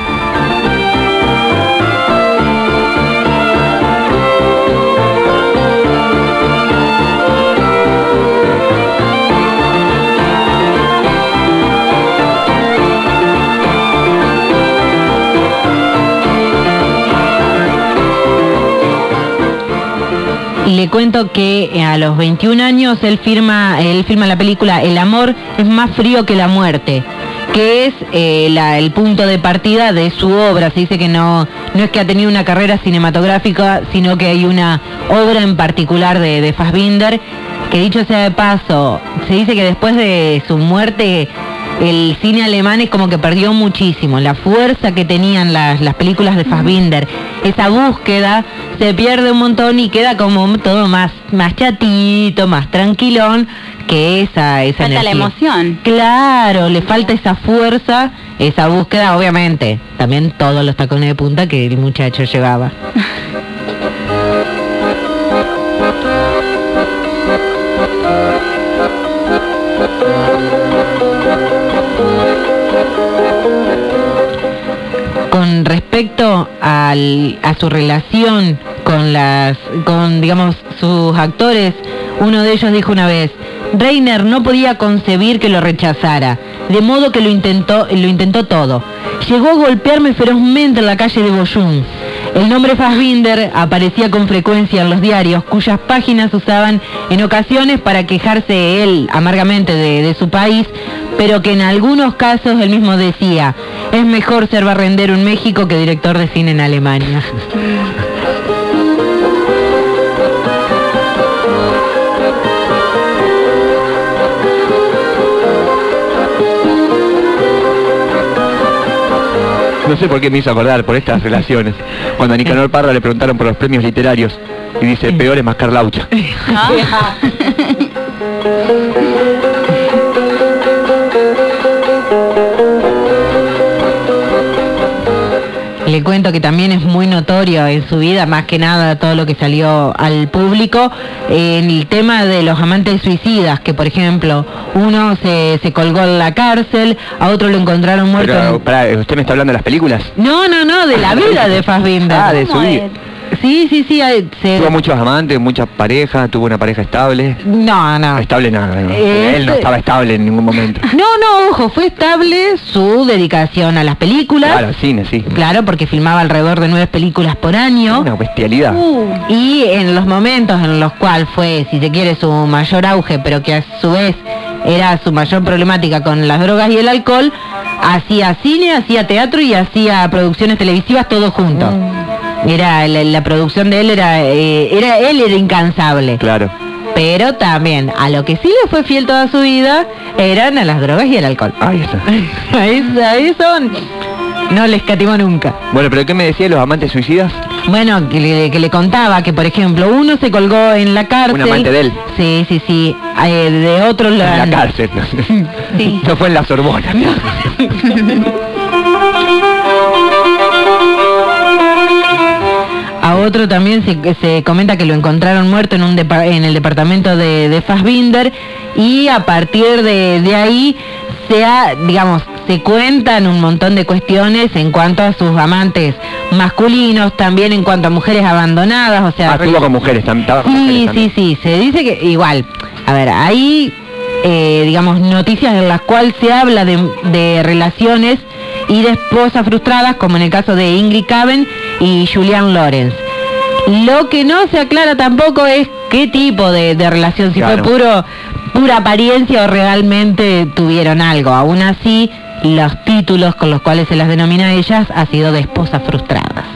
Le cuento que a los 21 años él firma la película El amor es más frío que la muerte, que es el punto de partida de su obra. Se dice que no es que ha tenido una carrera cinematográfica, sino que hay una obra en particular de Fassbinder, que dicho sea de paso, se dice que después de su muerte el cine alemán es como que perdió muchísimo la fuerza que tenían las películas de Fassbinder. Esa búsqueda se pierde un montón y queda como todo más chatito, más tranquilón, que esa falta energía. La emoción. Claro, le falta esa fuerza, esa búsqueda, obviamente. También todos los tacones de punta que el muchacho llevaba. Con respecto a su relación con digamos sus actores, uno de ellos dijo una vez: Reiner no podía concebir que lo rechazara, de modo que lo intentó todo. Llegó a golpearme ferozmente en la calle de Boyun. El nombre Fassbinder aparecía con frecuencia en los diarios, cuyas páginas usaban en ocasiones para quejarse él amargamente de su país, pero que en algunos casos él mismo decía: es mejor ser barrendero en México que director de cine en Alemania. No sé por qué me hizo acordar por estas relaciones. Cuando a Nicanor Parra le preguntaron por los premios literarios y dice: peor es Mascar Laucha. cuento que también es muy notorio en su vida, más que nada todo lo que salió al público, en el tema de los amantes suicidas, que por ejemplo, uno se colgó en la cárcel, a otro lo encontraron muerto. Pero, pará, ¿usted me está hablando de las películas? No, de la vida de Fassbinder. Ah, de su vida. Sí, Tuvo muchos amantes, muchas parejas, tuvo una pareja estable. No. Estable nada, no. Él no estaba estable en ningún momento. No, ojo, fue estable su dedicación a las películas. Claro, cine, sí. Claro, porque filmaba alrededor de 9 películas por año. Una bestialidad. Y en los momentos en los cuales fue, si se quiere, su mayor auge, pero que a su vez era su mayor problemática con las drogas y el alcohol, hacía cine, hacía teatro y hacía producciones televisivas todo junto. Era la producción de él él era incansable. Claro. Pero también a lo que sí le fue fiel toda su vida eran a las drogas y el alcohol. Ahí está. a eso no les escatimó nunca. Bueno, pero ¿qué me decía de los amantes suicidas? Bueno, que le contaba que, por ejemplo, uno se colgó en la cárcel. Un amante de él. Sí. De otro en la cárcel. Sí. No fue en la Sorbona. A otro también se comenta que lo encontraron muerto en el departamento de Fassbinder, y a partir de ahí se cuentan un montón de cuestiones en cuanto a sus amantes masculinos, también en cuanto a mujeres abandonadas, o sea... estuvo con mujeres, estaba con mujeres también. Sí, se dice que igual, a ver, hay, noticias en las cuales se habla de relaciones y de esposas frustradas, como en el caso de Ingrid Caben y Julian Lawrence. Lo que no se aclara tampoco es qué tipo de relación, si claro. fue pura apariencia o realmente tuvieron algo. Aún así, los títulos con los cuales se las denomina a ellas ha sido de esposas frustradas.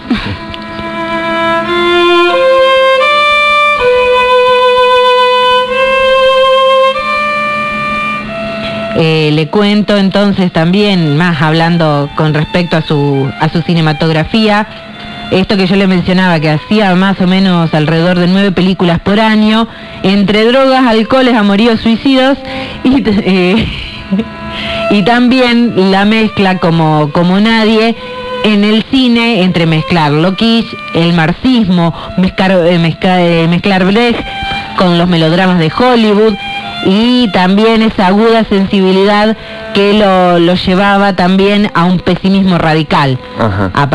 Le cuento entonces también, más hablando con respecto a su cinematografía, esto que yo le mencionaba, que hacía más o menos alrededor de 9 películas por año, entre drogas, alcoholes, amoríos, suicidios, y también la mezcla como nadie en el cine, entre mezclar lo kitsch, el marxismo, mezclar Brecht con los melodramas de Hollywood, y también esa aguda sensibilidad que lo llevaba también a un pesimismo radical. Ajá.